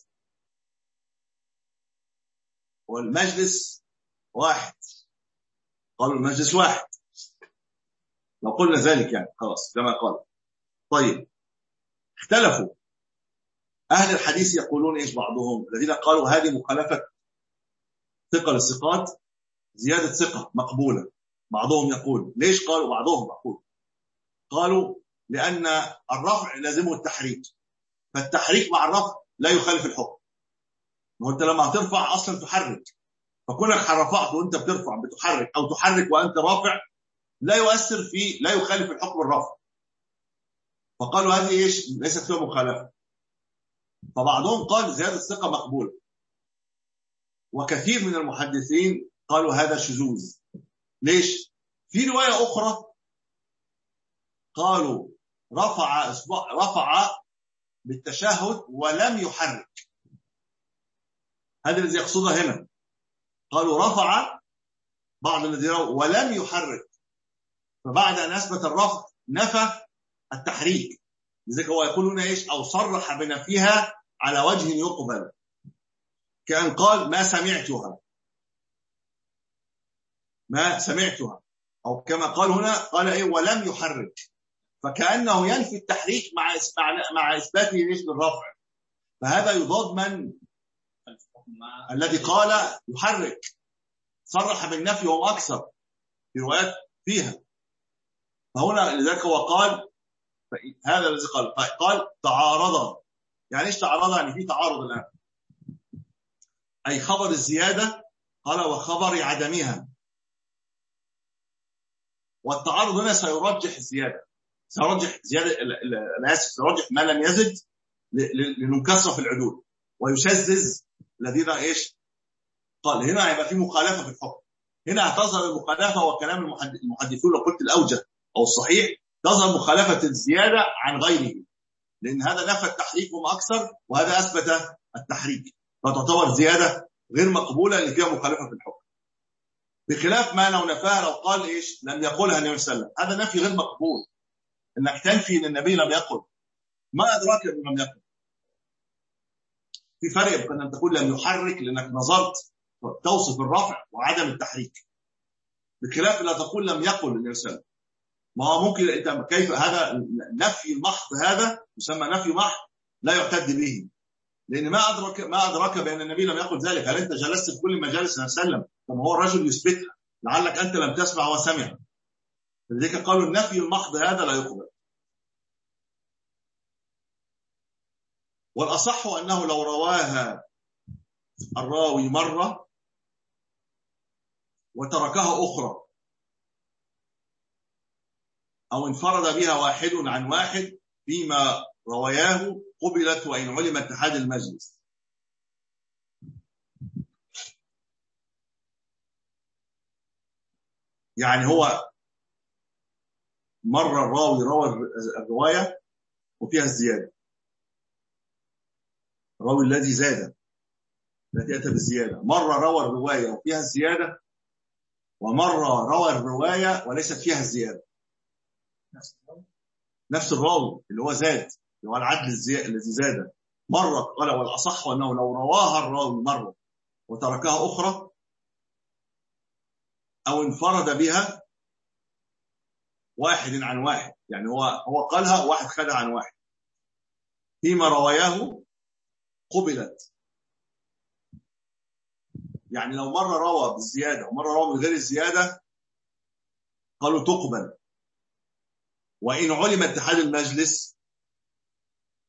والمجلس واحد، قالوا المجلس واحد لو قلنا ذلك، يعني خلاص كما قال. طيب اختلفوا أهل الحديث، يقولون إيش بعضهم الذين قالوا هذه مخالفة ثقة للثقات، زيادة ثقة مقبولة. بعضهم يقول ليش قالوا بعضهم يقول قالوا لأن الرفع لازمه التحريك، فالتحريك مع الرفع لا يخالف الحكم. وانت لما هترفع أصلا تحرك، فكونك رفعت وانت بترفع بتحرك أو تحرك وأنت رافع لا يؤثر في، لا يخالف الحكم الرفع. فقالوا هذه إيش ليست فيها مخالفة. فبعضهم قال زيادة الثقة مقبولة، وكثير من المحدثين قالوا هذا شذوذ. ليش؟ في رواية أخرى قالوا رفع رفع بالتشهد ولم يحرك. هذا الذي يقصده هنا، قالوا رفع بعض الذين ولم يحرك، فبعد أن أثبت الرفع نفى التحريك. لذلك هو يقولون إيش؟ أو صرح بنفيها على وجه يقبل، كأن قال ما سمعتها، ما سمعتها، أو كما قال هنا قال إيه ولم يحرك، فكأنه ينفي التحريك مع مع إثباته ليش بالرفع. فهذا يضاد من الذي قال يحرك، صرح بالنفي وهو أكثر في روايات فيها. فهنا لذلك هو قال هذا الذي قال قال تعارض. يعني إيش تعارض؟ يعني في تعارض الآن، أي خبر الزيادة قال وخبر عدمها. والتعارض هنا سيرجح الزيادة، سيرجح زيادة أنا آسف سيرجح ما لم يزد لننكسر في العدول، ويشذذ الذين إيش قال. هنا هيبقى في مخالفة في الحكم. هنا هتظهر المخالفة، وكلام المحدثون لو قلت الأوجه أو الصحيح تظهر مخالفة الزيادة عن غيره، لأن هذا نفى التحريك هم أكثر، وهذا أثبت التحريك، فتعتبر زيادة غير مقبولة اللي فيها مخالفة في الحكم. بخلاف ما لو نفاها، لو قال إيش لم يقولها النبي صلى الله عليه وسلم، هذا نفي غير مقبول. إنك تنفي أن النبي لم يقل، ما أدراك أنه لم يقل. في فرق بين أن تقول لم يحرك لأنك نظرت توصف الرفع وعدم التحريك، بخلاف لا تقول لم يقل النبي صلى الله عليه وسلم. ما هو ممكن انت كيف هذا نفي محض، هذا يسمى نفي محض لا يعتد به، لان ما ادرك ما ادراك بان النبي لم يقل ذلك. هل انت جلست في كل مجالس النبي صلى الله عليه وسلم؟ طب هو الرجل يثبتها، لعلك انت لم تسمع وسمع. لذلك قالوا النفي المحض هذا لا يقبل. والاصح انه لو رواها الراوي مره وتركها اخرى، أو انفرد بها واحد عن واحد فيما رواياه قبلت وإن علم اتحاد المجلس. يعني هو مرة الراوي روى الرواية وفيها الزيادة، الراوي الذي زاد الذي أتى بالزيادة مرة روى الرواية وفيها الزيادة، ومرة روى الرواية وليست فيها الزيادة. نفس الراوي اللي هو زاد، اللي هو العدل الذي زاد مرة. قال والأصح أنه لو رواها الراوي مرة وتركها أخرى، أو انفرد بها واحد عن واحد، يعني هو هو قالها واحد خدها عن واحد فيما رواياه قبلت. يعني لو مرة روى بالزيادة ومرة روى من غير الزيادة قالوا تقبل، وإن علم اتحاد المجلس.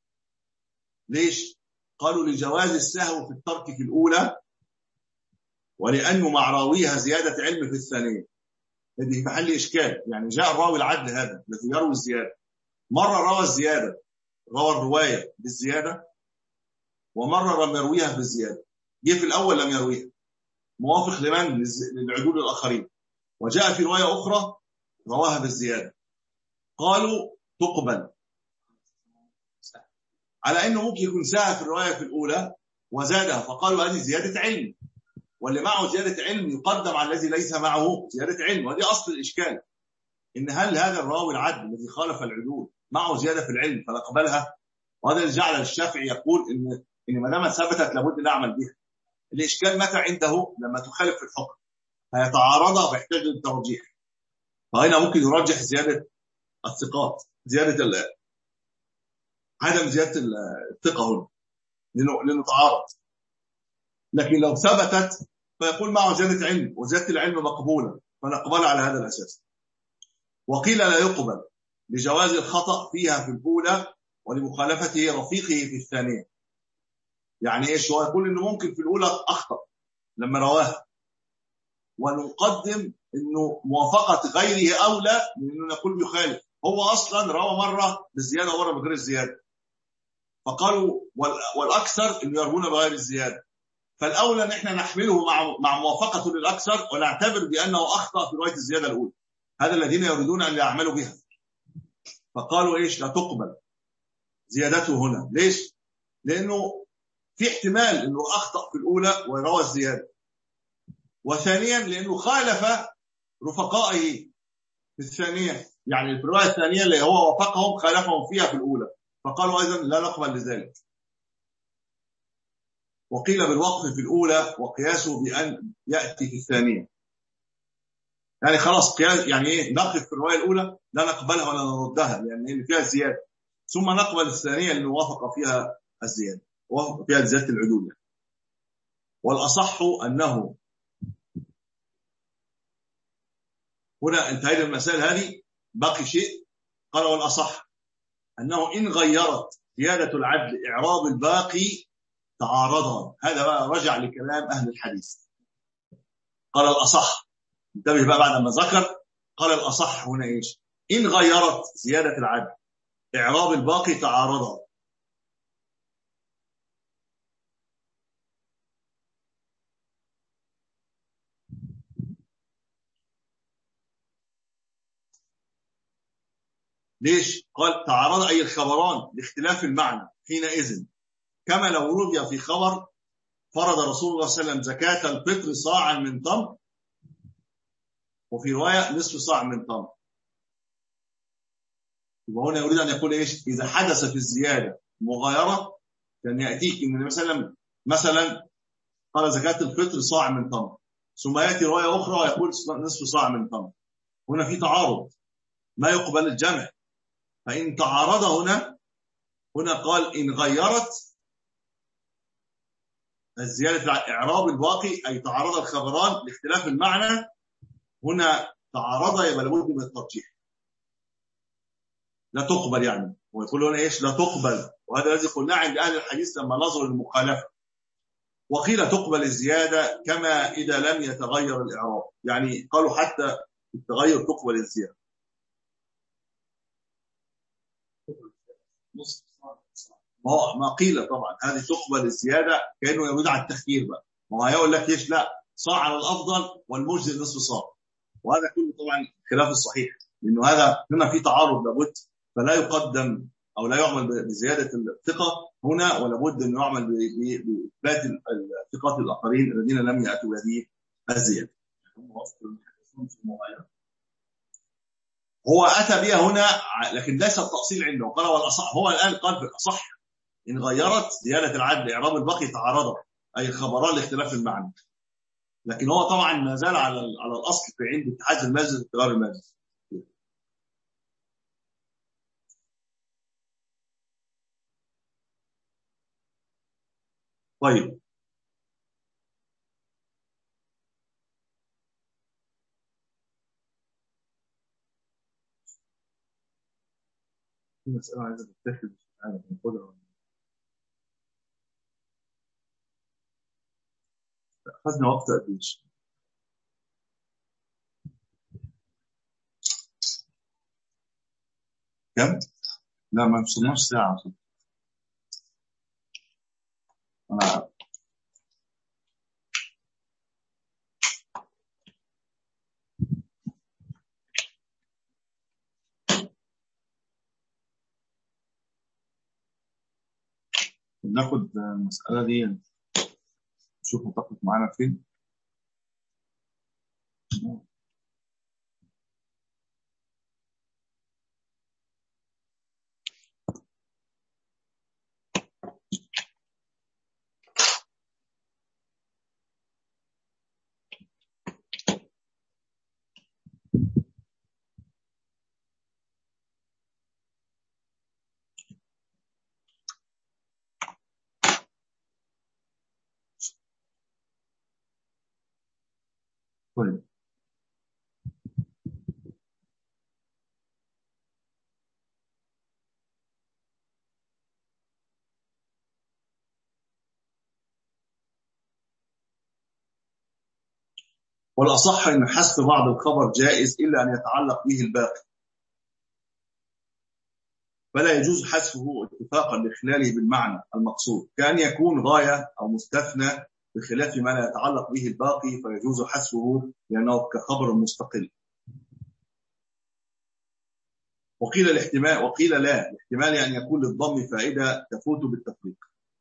ليش؟ قالوا لجواز السهو في الترك في الأولى، ولأنه مع راويها زيادة علم في الثانية. هذه محل إشكال. يعني جاء الراوي العدل هذا الذي يروي الزيادة، مرة روى الزيادة، روى الرواية بالزيادة، ومرة لم يرويها بالزيادة. جه في الأول لم يرويها، موافق لمن؟ للعدول الآخرين. وجاء في رواية أخرى رواها بالزيادة، قالوا تقبل، على أنه ممكن يكون ساهى في الرواية في الأولى وزادها، فقالوا هذه زيادة علم، واللي معه زيادة علم يقدم على الذي ليس معه زيادة علم. وهذه أصل الإشكال، إن هل هذا الراوي العدل الذي خالف العدول معه زيادة في العلم فنقبلها؟ وهذا اللي جعل الشافعي يقول إن إن ما دامت ثبتت لابد نعمل بها. الإشكال متى عنده؟ لما تخالف في الحكم، هيتعارض فيحتاج للترجيح، فهنا ممكن يرجح زيادة الثقات، زيادة ال... عدم زيادة الثقة هنا لأنه, لأنه تعارض. لكن لو ثبتت فيقول معه زيادة علم، وزيادة العلم مقبولة فنقبل على هذا الأساس. وقيل لا يقبل لجواز الخطأ فيها في الأولى ولمخالفته رفيقه في الثانية. يعني إيش؟ هو يقول إنه ممكن في الأولى أخطأ لما رواها، ونقدم إنه موافقة غيره أولى من إنه نقول يخالف. هو أصلا روى مرة بالزيادة ومرة بغير الزيادة، فقالوا والأكثر إنه يروون بغير الزيادة، فالأولى ان احنا نحمله مع مع موافقته للأكثر ونعتبر بأنه أخطأ في رواية الزيادة الأولى. هذا الذين يريدون أن يعملوا بها، فقالوا إيش؟ لا تقبل زيادته هنا. ليش؟ لأنه في احتمال أنه أخطأ في الأولى وروى الزيادة، وثانيا لأنه خالف رفقائه في الثانية، يعني في الرواية الثانية اللي هو وافقهم خالفهم فيها في الأولى، فقالوا أيضا لا نقبل لذلك. وقيل بالوقف في الأولى وقياسه بأن يأتي في الثانية. يعني خلاص قياس، يعني إيه؟ نقف في الرواية الأولى لا نقبلها ولا نردها لأن فيها زيادة، ثم نقبل الثانية اللي وافق فيها الزيادة، وافق فيها زيادة العدول. والأصح أنه هنا انتهينا المسائل هذه، باقي شيء. قال والأصح أنه إن غيرت زيادة العدل إعراب الباقي تعارضا. هذا بقى رجع لكلام أهل الحديث. قال الأصح، انتبه بقى بعد ما ذكر، قال الأصح هنا إيش؟ إن غيرت زيادة العدل إعراب الباقي تعارضا. ليش؟ قال تعارض أي الخبران لاختلاف المعنى حينئذ، كما لو روي في خبر فرض رسول الله صلى الله عليه وسلم زكاة الفطر صاعا من تمر، وفي رواية نصف صاع من تمر. وهنا يريد أن يقول إيش؟ إذا حدث في الزيادة مغايرة، كان يأتيك إن النبي صلى الله عليه وسلم مثلا قال زكاة الفطر صاع من تمر، ثم يأتي رواية أخرى ويقول نصف صاع من تمر. هنا في تعارض ما يقبل الجمع. فإن تعارض هنا هنا قال إن غيرت الزيادة إعراب الباقي أي تعارض الخبران لاختلاف المعنى، هنا تعارض يبقى لابد من الترجيح، لا تقبل. يعني ويقول هنا إيش؟ لا تقبل. وهذا الذي قلناه عند أهل الحديث لما نظروا للمخالفة. وقيل تقبل الزيادة كما إذا لم يتغير الإعراب، يعني قالوا حتى التغير تقبل الزيادة. ما ما قيل طبعا هذه تقبل الزيادة كأنه يريد على التخيير بقى. ما هو هيقول لك إيش؟ لا، صاع على الأفضل والمجزي نصف صاع. وهذا كله طبعا خلاف الصحيح، لأنه هذا هنا في تعارض لابد، فلا يقدم أو لا يعمل بزيادة الثقة هنا، ولا بد أن يعمل بإثبات الثقات الآخرين الذين لم يأتوا بهذه الزيادة. هو أتى بها هنا لكن ليس التأصيل عنده. قال والأصح، هو الآن قال في الأصح إن غيرت زيادة العدل إعراب الباقي تعارضا أي الخبران لاختلاف المعنى. لكن هو طبعا ما زال على على الأصل في عند اتحاد المجلس اتغار المجلس. طيب في مسألة عايزة تتخذ أنا بنقولها. أخذنا وقت قد إيش؟ كم؟ لا ما وصلناش ساعة. أنا عارف. ناخد المسألة دي نشوف هتقف معانا فين. طيب والأصح أن حذف بعض الخبر جائز إلا أن يتعلق به الباقي، فلا يجوز حذفه اتفاقا لإخلاله بالمعنى المقصود، كأن يكون غاية أو مستثنى بخلاف ما لا يتعلق به الباقي فيجوز حذفه لأنه كخبر مستقل. وقيل الاحتمال وقيل لا، الاحتمال أن يكون للضم فائدة تفوت بالتفريق.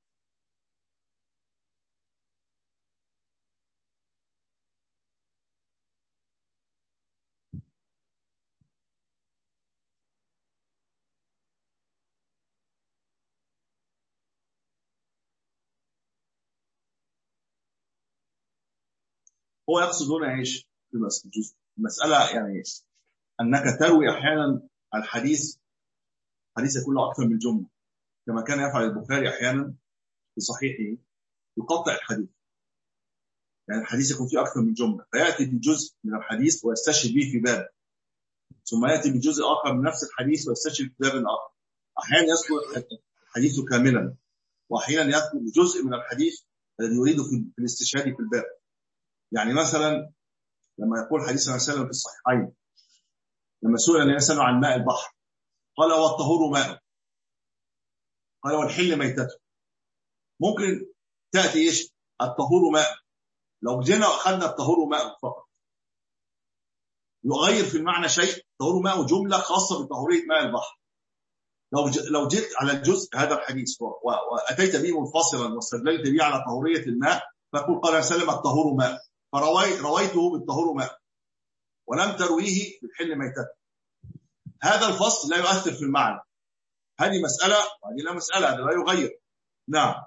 هو يقصد هنا ايش في المسألة؟ يعني أنك تروي أحيانا الحديث حديث يكون له أكثر من جملة، كما كان يفعل البخاري أحيانا في صحيحه، يقطع الحديث، يعني الحديث يكون فيه أكثر من جملة فيأتي بجزء من الحديث ويستشهد به في باب، ثم يأتي بجزء آخر من نفس الحديث ويستشهد في باب آخر. أحيانا يذكر الحديث كاملا، وأحيانا يذكر جزء من الحديث الذي يريده في الاستشهاد في الباب. يعني مثلا لما يقول حديث النبي صلى الله عليه وسلم في الصحيحين لما سئل النبي صلى الله عليه وسلم عن ماء البحر قال والطهور ماء، قال والحل ميتته. ممكن تأتي إيش الطهور ماء، لو جينا أخذنا الطهور ماء فقط يغير في المعنى شيء، طهور ماء جملة خاصة بطهورية ماء البحر. لو لو جئت على الجزء هذا الحديث وأتيت به منفصلا واستدللت به على طهورية الماء فقل قال سلم الطهور ماء، فرويت رويته بالطهور ماء ولم ترويه بالحل ميتته. هذا الفصل لا يؤثر في المعنى، هذه مسألة وهذه لا مسألة، هذا لا يغير. نعم،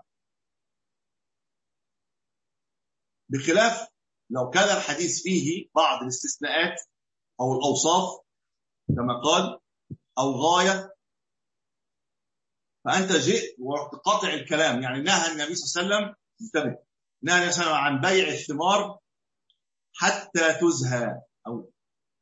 بخلاف لو كان الحديث فيه بعض الاستثناءات أو الأوصاف كما قال أو غاية، فأنت جئت وقاطع الكلام. يعني نهى النبي صلى الله عليه وسلم انتبه نهى النبي صلى الله عليه وسلم عن بيع الثمار حتى تزهى. أو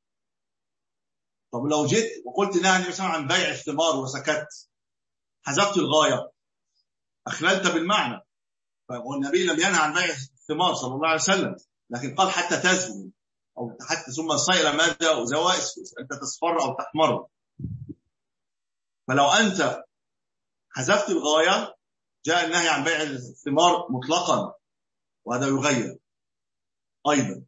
طب لو جئت وقلت نهى النبي صلى الله عليه وسلم عن بيع الثمار وسكت، حذفت الغاية، أخللت بالمعنى. والنبي لم ينهى عن بيع الثمار صلى الله عليه وسلم، لكن قال حتى تزهو أو حتى ثم الصير ماذا وزوائس أنت تصفر أو تحمر. فلو أنت حذفت الغاية جاء النهي عن بيع الثمار مطلقا، وهذا يغير أيضا.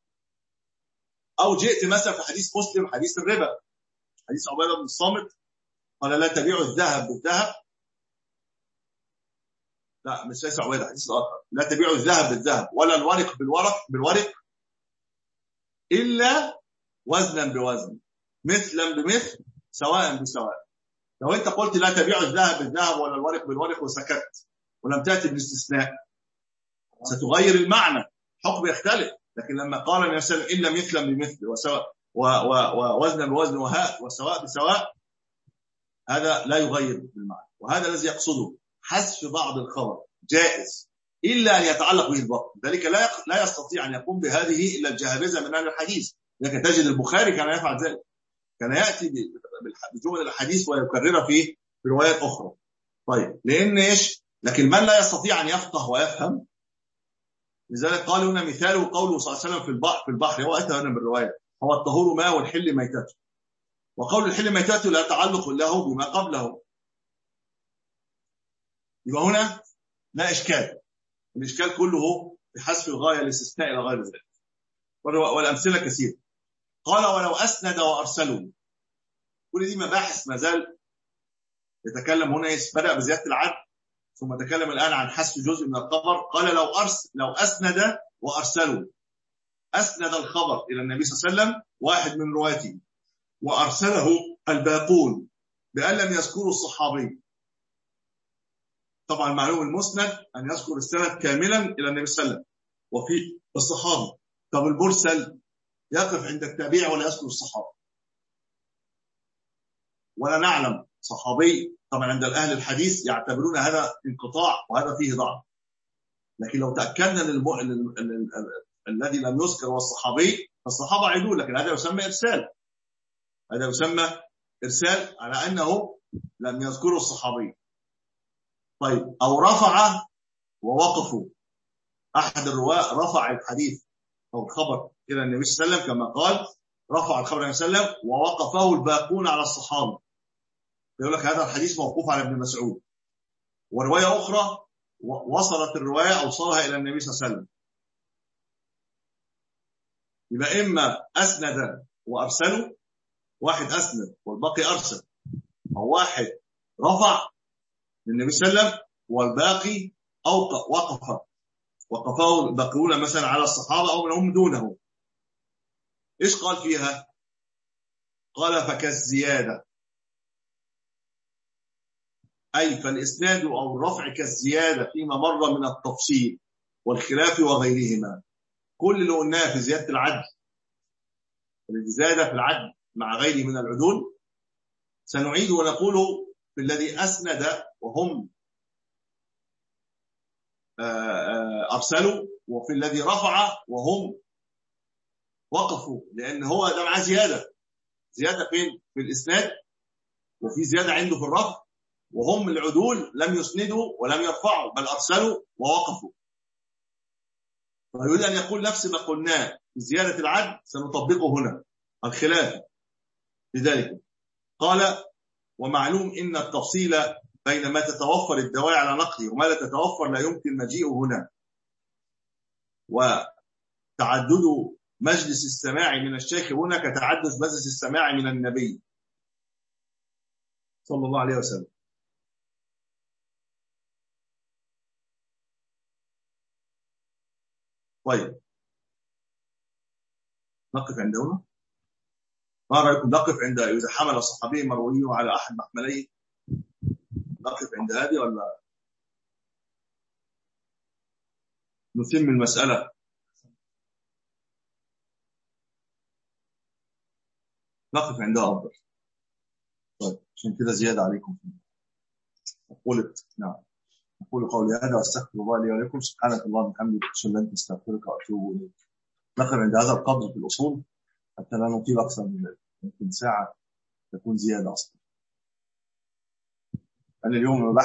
أو جئت مثلا في حديث مسلم حديث الربا، حديث عبادة بن الصامت قال لا تبيعوا الذهب بالذهب، لا مش ليس عبادة، حديث آخر، لا تبيعوا الذهب بالذهب ولا الورق بالورق بالورق إلا وزنا بوزن مثلا بمثل سواء بسواء. لو أنت قلت لا تبيعوا الذهب بالذهب ولا الورق بالورق وسكت ولم تأتي بالاستثناء ستغير المعنى، حكم يختلف. لكن لما قال النبي صلى الله عليه وسلم إلا مثلا بمثل وسواء ووزنا بوزن وهاء وسواء بسواء، هذا لا يغير المعنى. وهذا الذي يقصده حذف بعض الخبر جائز إلا أن يتعلق به الباقي، ذلك لا لا يستطيع أن يقوم بهذه إلا الجهابذة من أهل الحديث. لكن تجد البخاري كان يفعل ذلك، كان يأتي بجمل الحديث ويكررها في روايات أخرى. طيب لأن إيش؟ لكن من لا يستطيع أن يفقه ويفهم لذلك قالوا هنا مثاله قوله صلى الله عليه وسلم في البحر في البحر هو أتى هنا بالرواية هو الطهور ماء والحل ميتته، وقول الحل ميتته لا تعلق له بما قبله. يبقى هنا لا إشكال، الإشكال كله بحذف الغاية الاستثناء إلى غير ذلك، والأمثلة كثيرة. قال ولو أسند وأرسلوا، كل دي مباحث ما زال يتكلم هنا، بدأ بزيادة العدل ثم تكلم الآن عن حذف جزء من الخبر. قال لو أرس لو أسند وأرسلوا، أسند الخبر إلى النبي صلى الله عليه وسلم واحد من رواته، وأرسله الباقون بأن لم يذكروا الصحابي. طبعا معلوم المسند أن يذكر السند كاملا إلى النبي صلى الله عليه وسلم وفي الصحابي. طب المرسل يقف عند التابع ولا يذكر الصحابة، ولا نعلم صحابي. طبعا عند الأهل الحديث يعتبرون هذا انقطاع وهذا فيه ضعف، لكن لو تأكدنا الذي لم يذكر هو الصحابي فالصحابة عدول، لكن هذا يسمى إرسال، هذا يسمى إرسال على أنه لم يذكروا الصحابي. طيب أو رفع ووقفوا، أحد الرواة رفع الحديث أو الخبر إلى النبي صلى الله عليه وسلم كما قال رفع الخبر إلى النبي صلى الله عليه وسلم ووقفه الباقون على الصحابة، يقول لك هذا الحديث موقوف على ابن مسعود. ورواية أخرى وصلت الرواية أوصلها إلى النبي صلى الله عليه وسلم. يبقى إما أسند وأرسلوا، واحد أسند والباقي أرسل، أو واحد رفع للنبي صلى الله عليه وسلم والباقي أوقف وقف وقفه الباقون مثلا على الصحابة أو من هم دونه. إيش قال فيها؟ قال فكالزيادة، أي فالإسناد أو الرفع كالزيادة فيما مر من التفصيل والخلاف وغيرهما. كل اللي قلناه في زيادة العدل الزيادة في العدل مع غيره من العدول سنعيد ونقول في الذي أسند وهم أرسلوا، وفي الذي رفع وهم وقفوا، لأن هو ده معاه زيادة. زيادة فين؟ في الإسناد، وفي زيادة عنده في الرفع، وهم العدول لم يسندوا ولم يرفعوا بل أرسلوا ووقفوا. فيريد أن يقول نفس ما قلناه في زيادة العدل سنطبقه هنا الخلاف. لذلك قال ومعلوم إن التفصيل بين ما تتوفر الدواعي على نقله وما لا تتوفر لا يمكن مجيئه هنا، وتعدد مجلس السماع من الشيخ هنا كتعدد مجلس السماع من النبي صلى الله عليه وسلم. طيب نقف عند هنا. ما رأيكم نقف عند إذا حمل الصحابي مرويه على أحد محمليه؟ نقف عند هذه ولا نتم المسألة؟ نقف عندها أفضل. طيب عشان كده زيادة عليكم. أقول نعم أقول قولي هذا وأستغفر الله لي ولكم. سبحانك اللهم وبحمدك أشهد أن لا إله إلا أنت أستغفرك وأتوب إليك. نقف عند هذا القدر في الأصول حتى لا نطيل أكثر من ذلك، يمكن ساعة تكون زيادة أصلا. أنا اليوم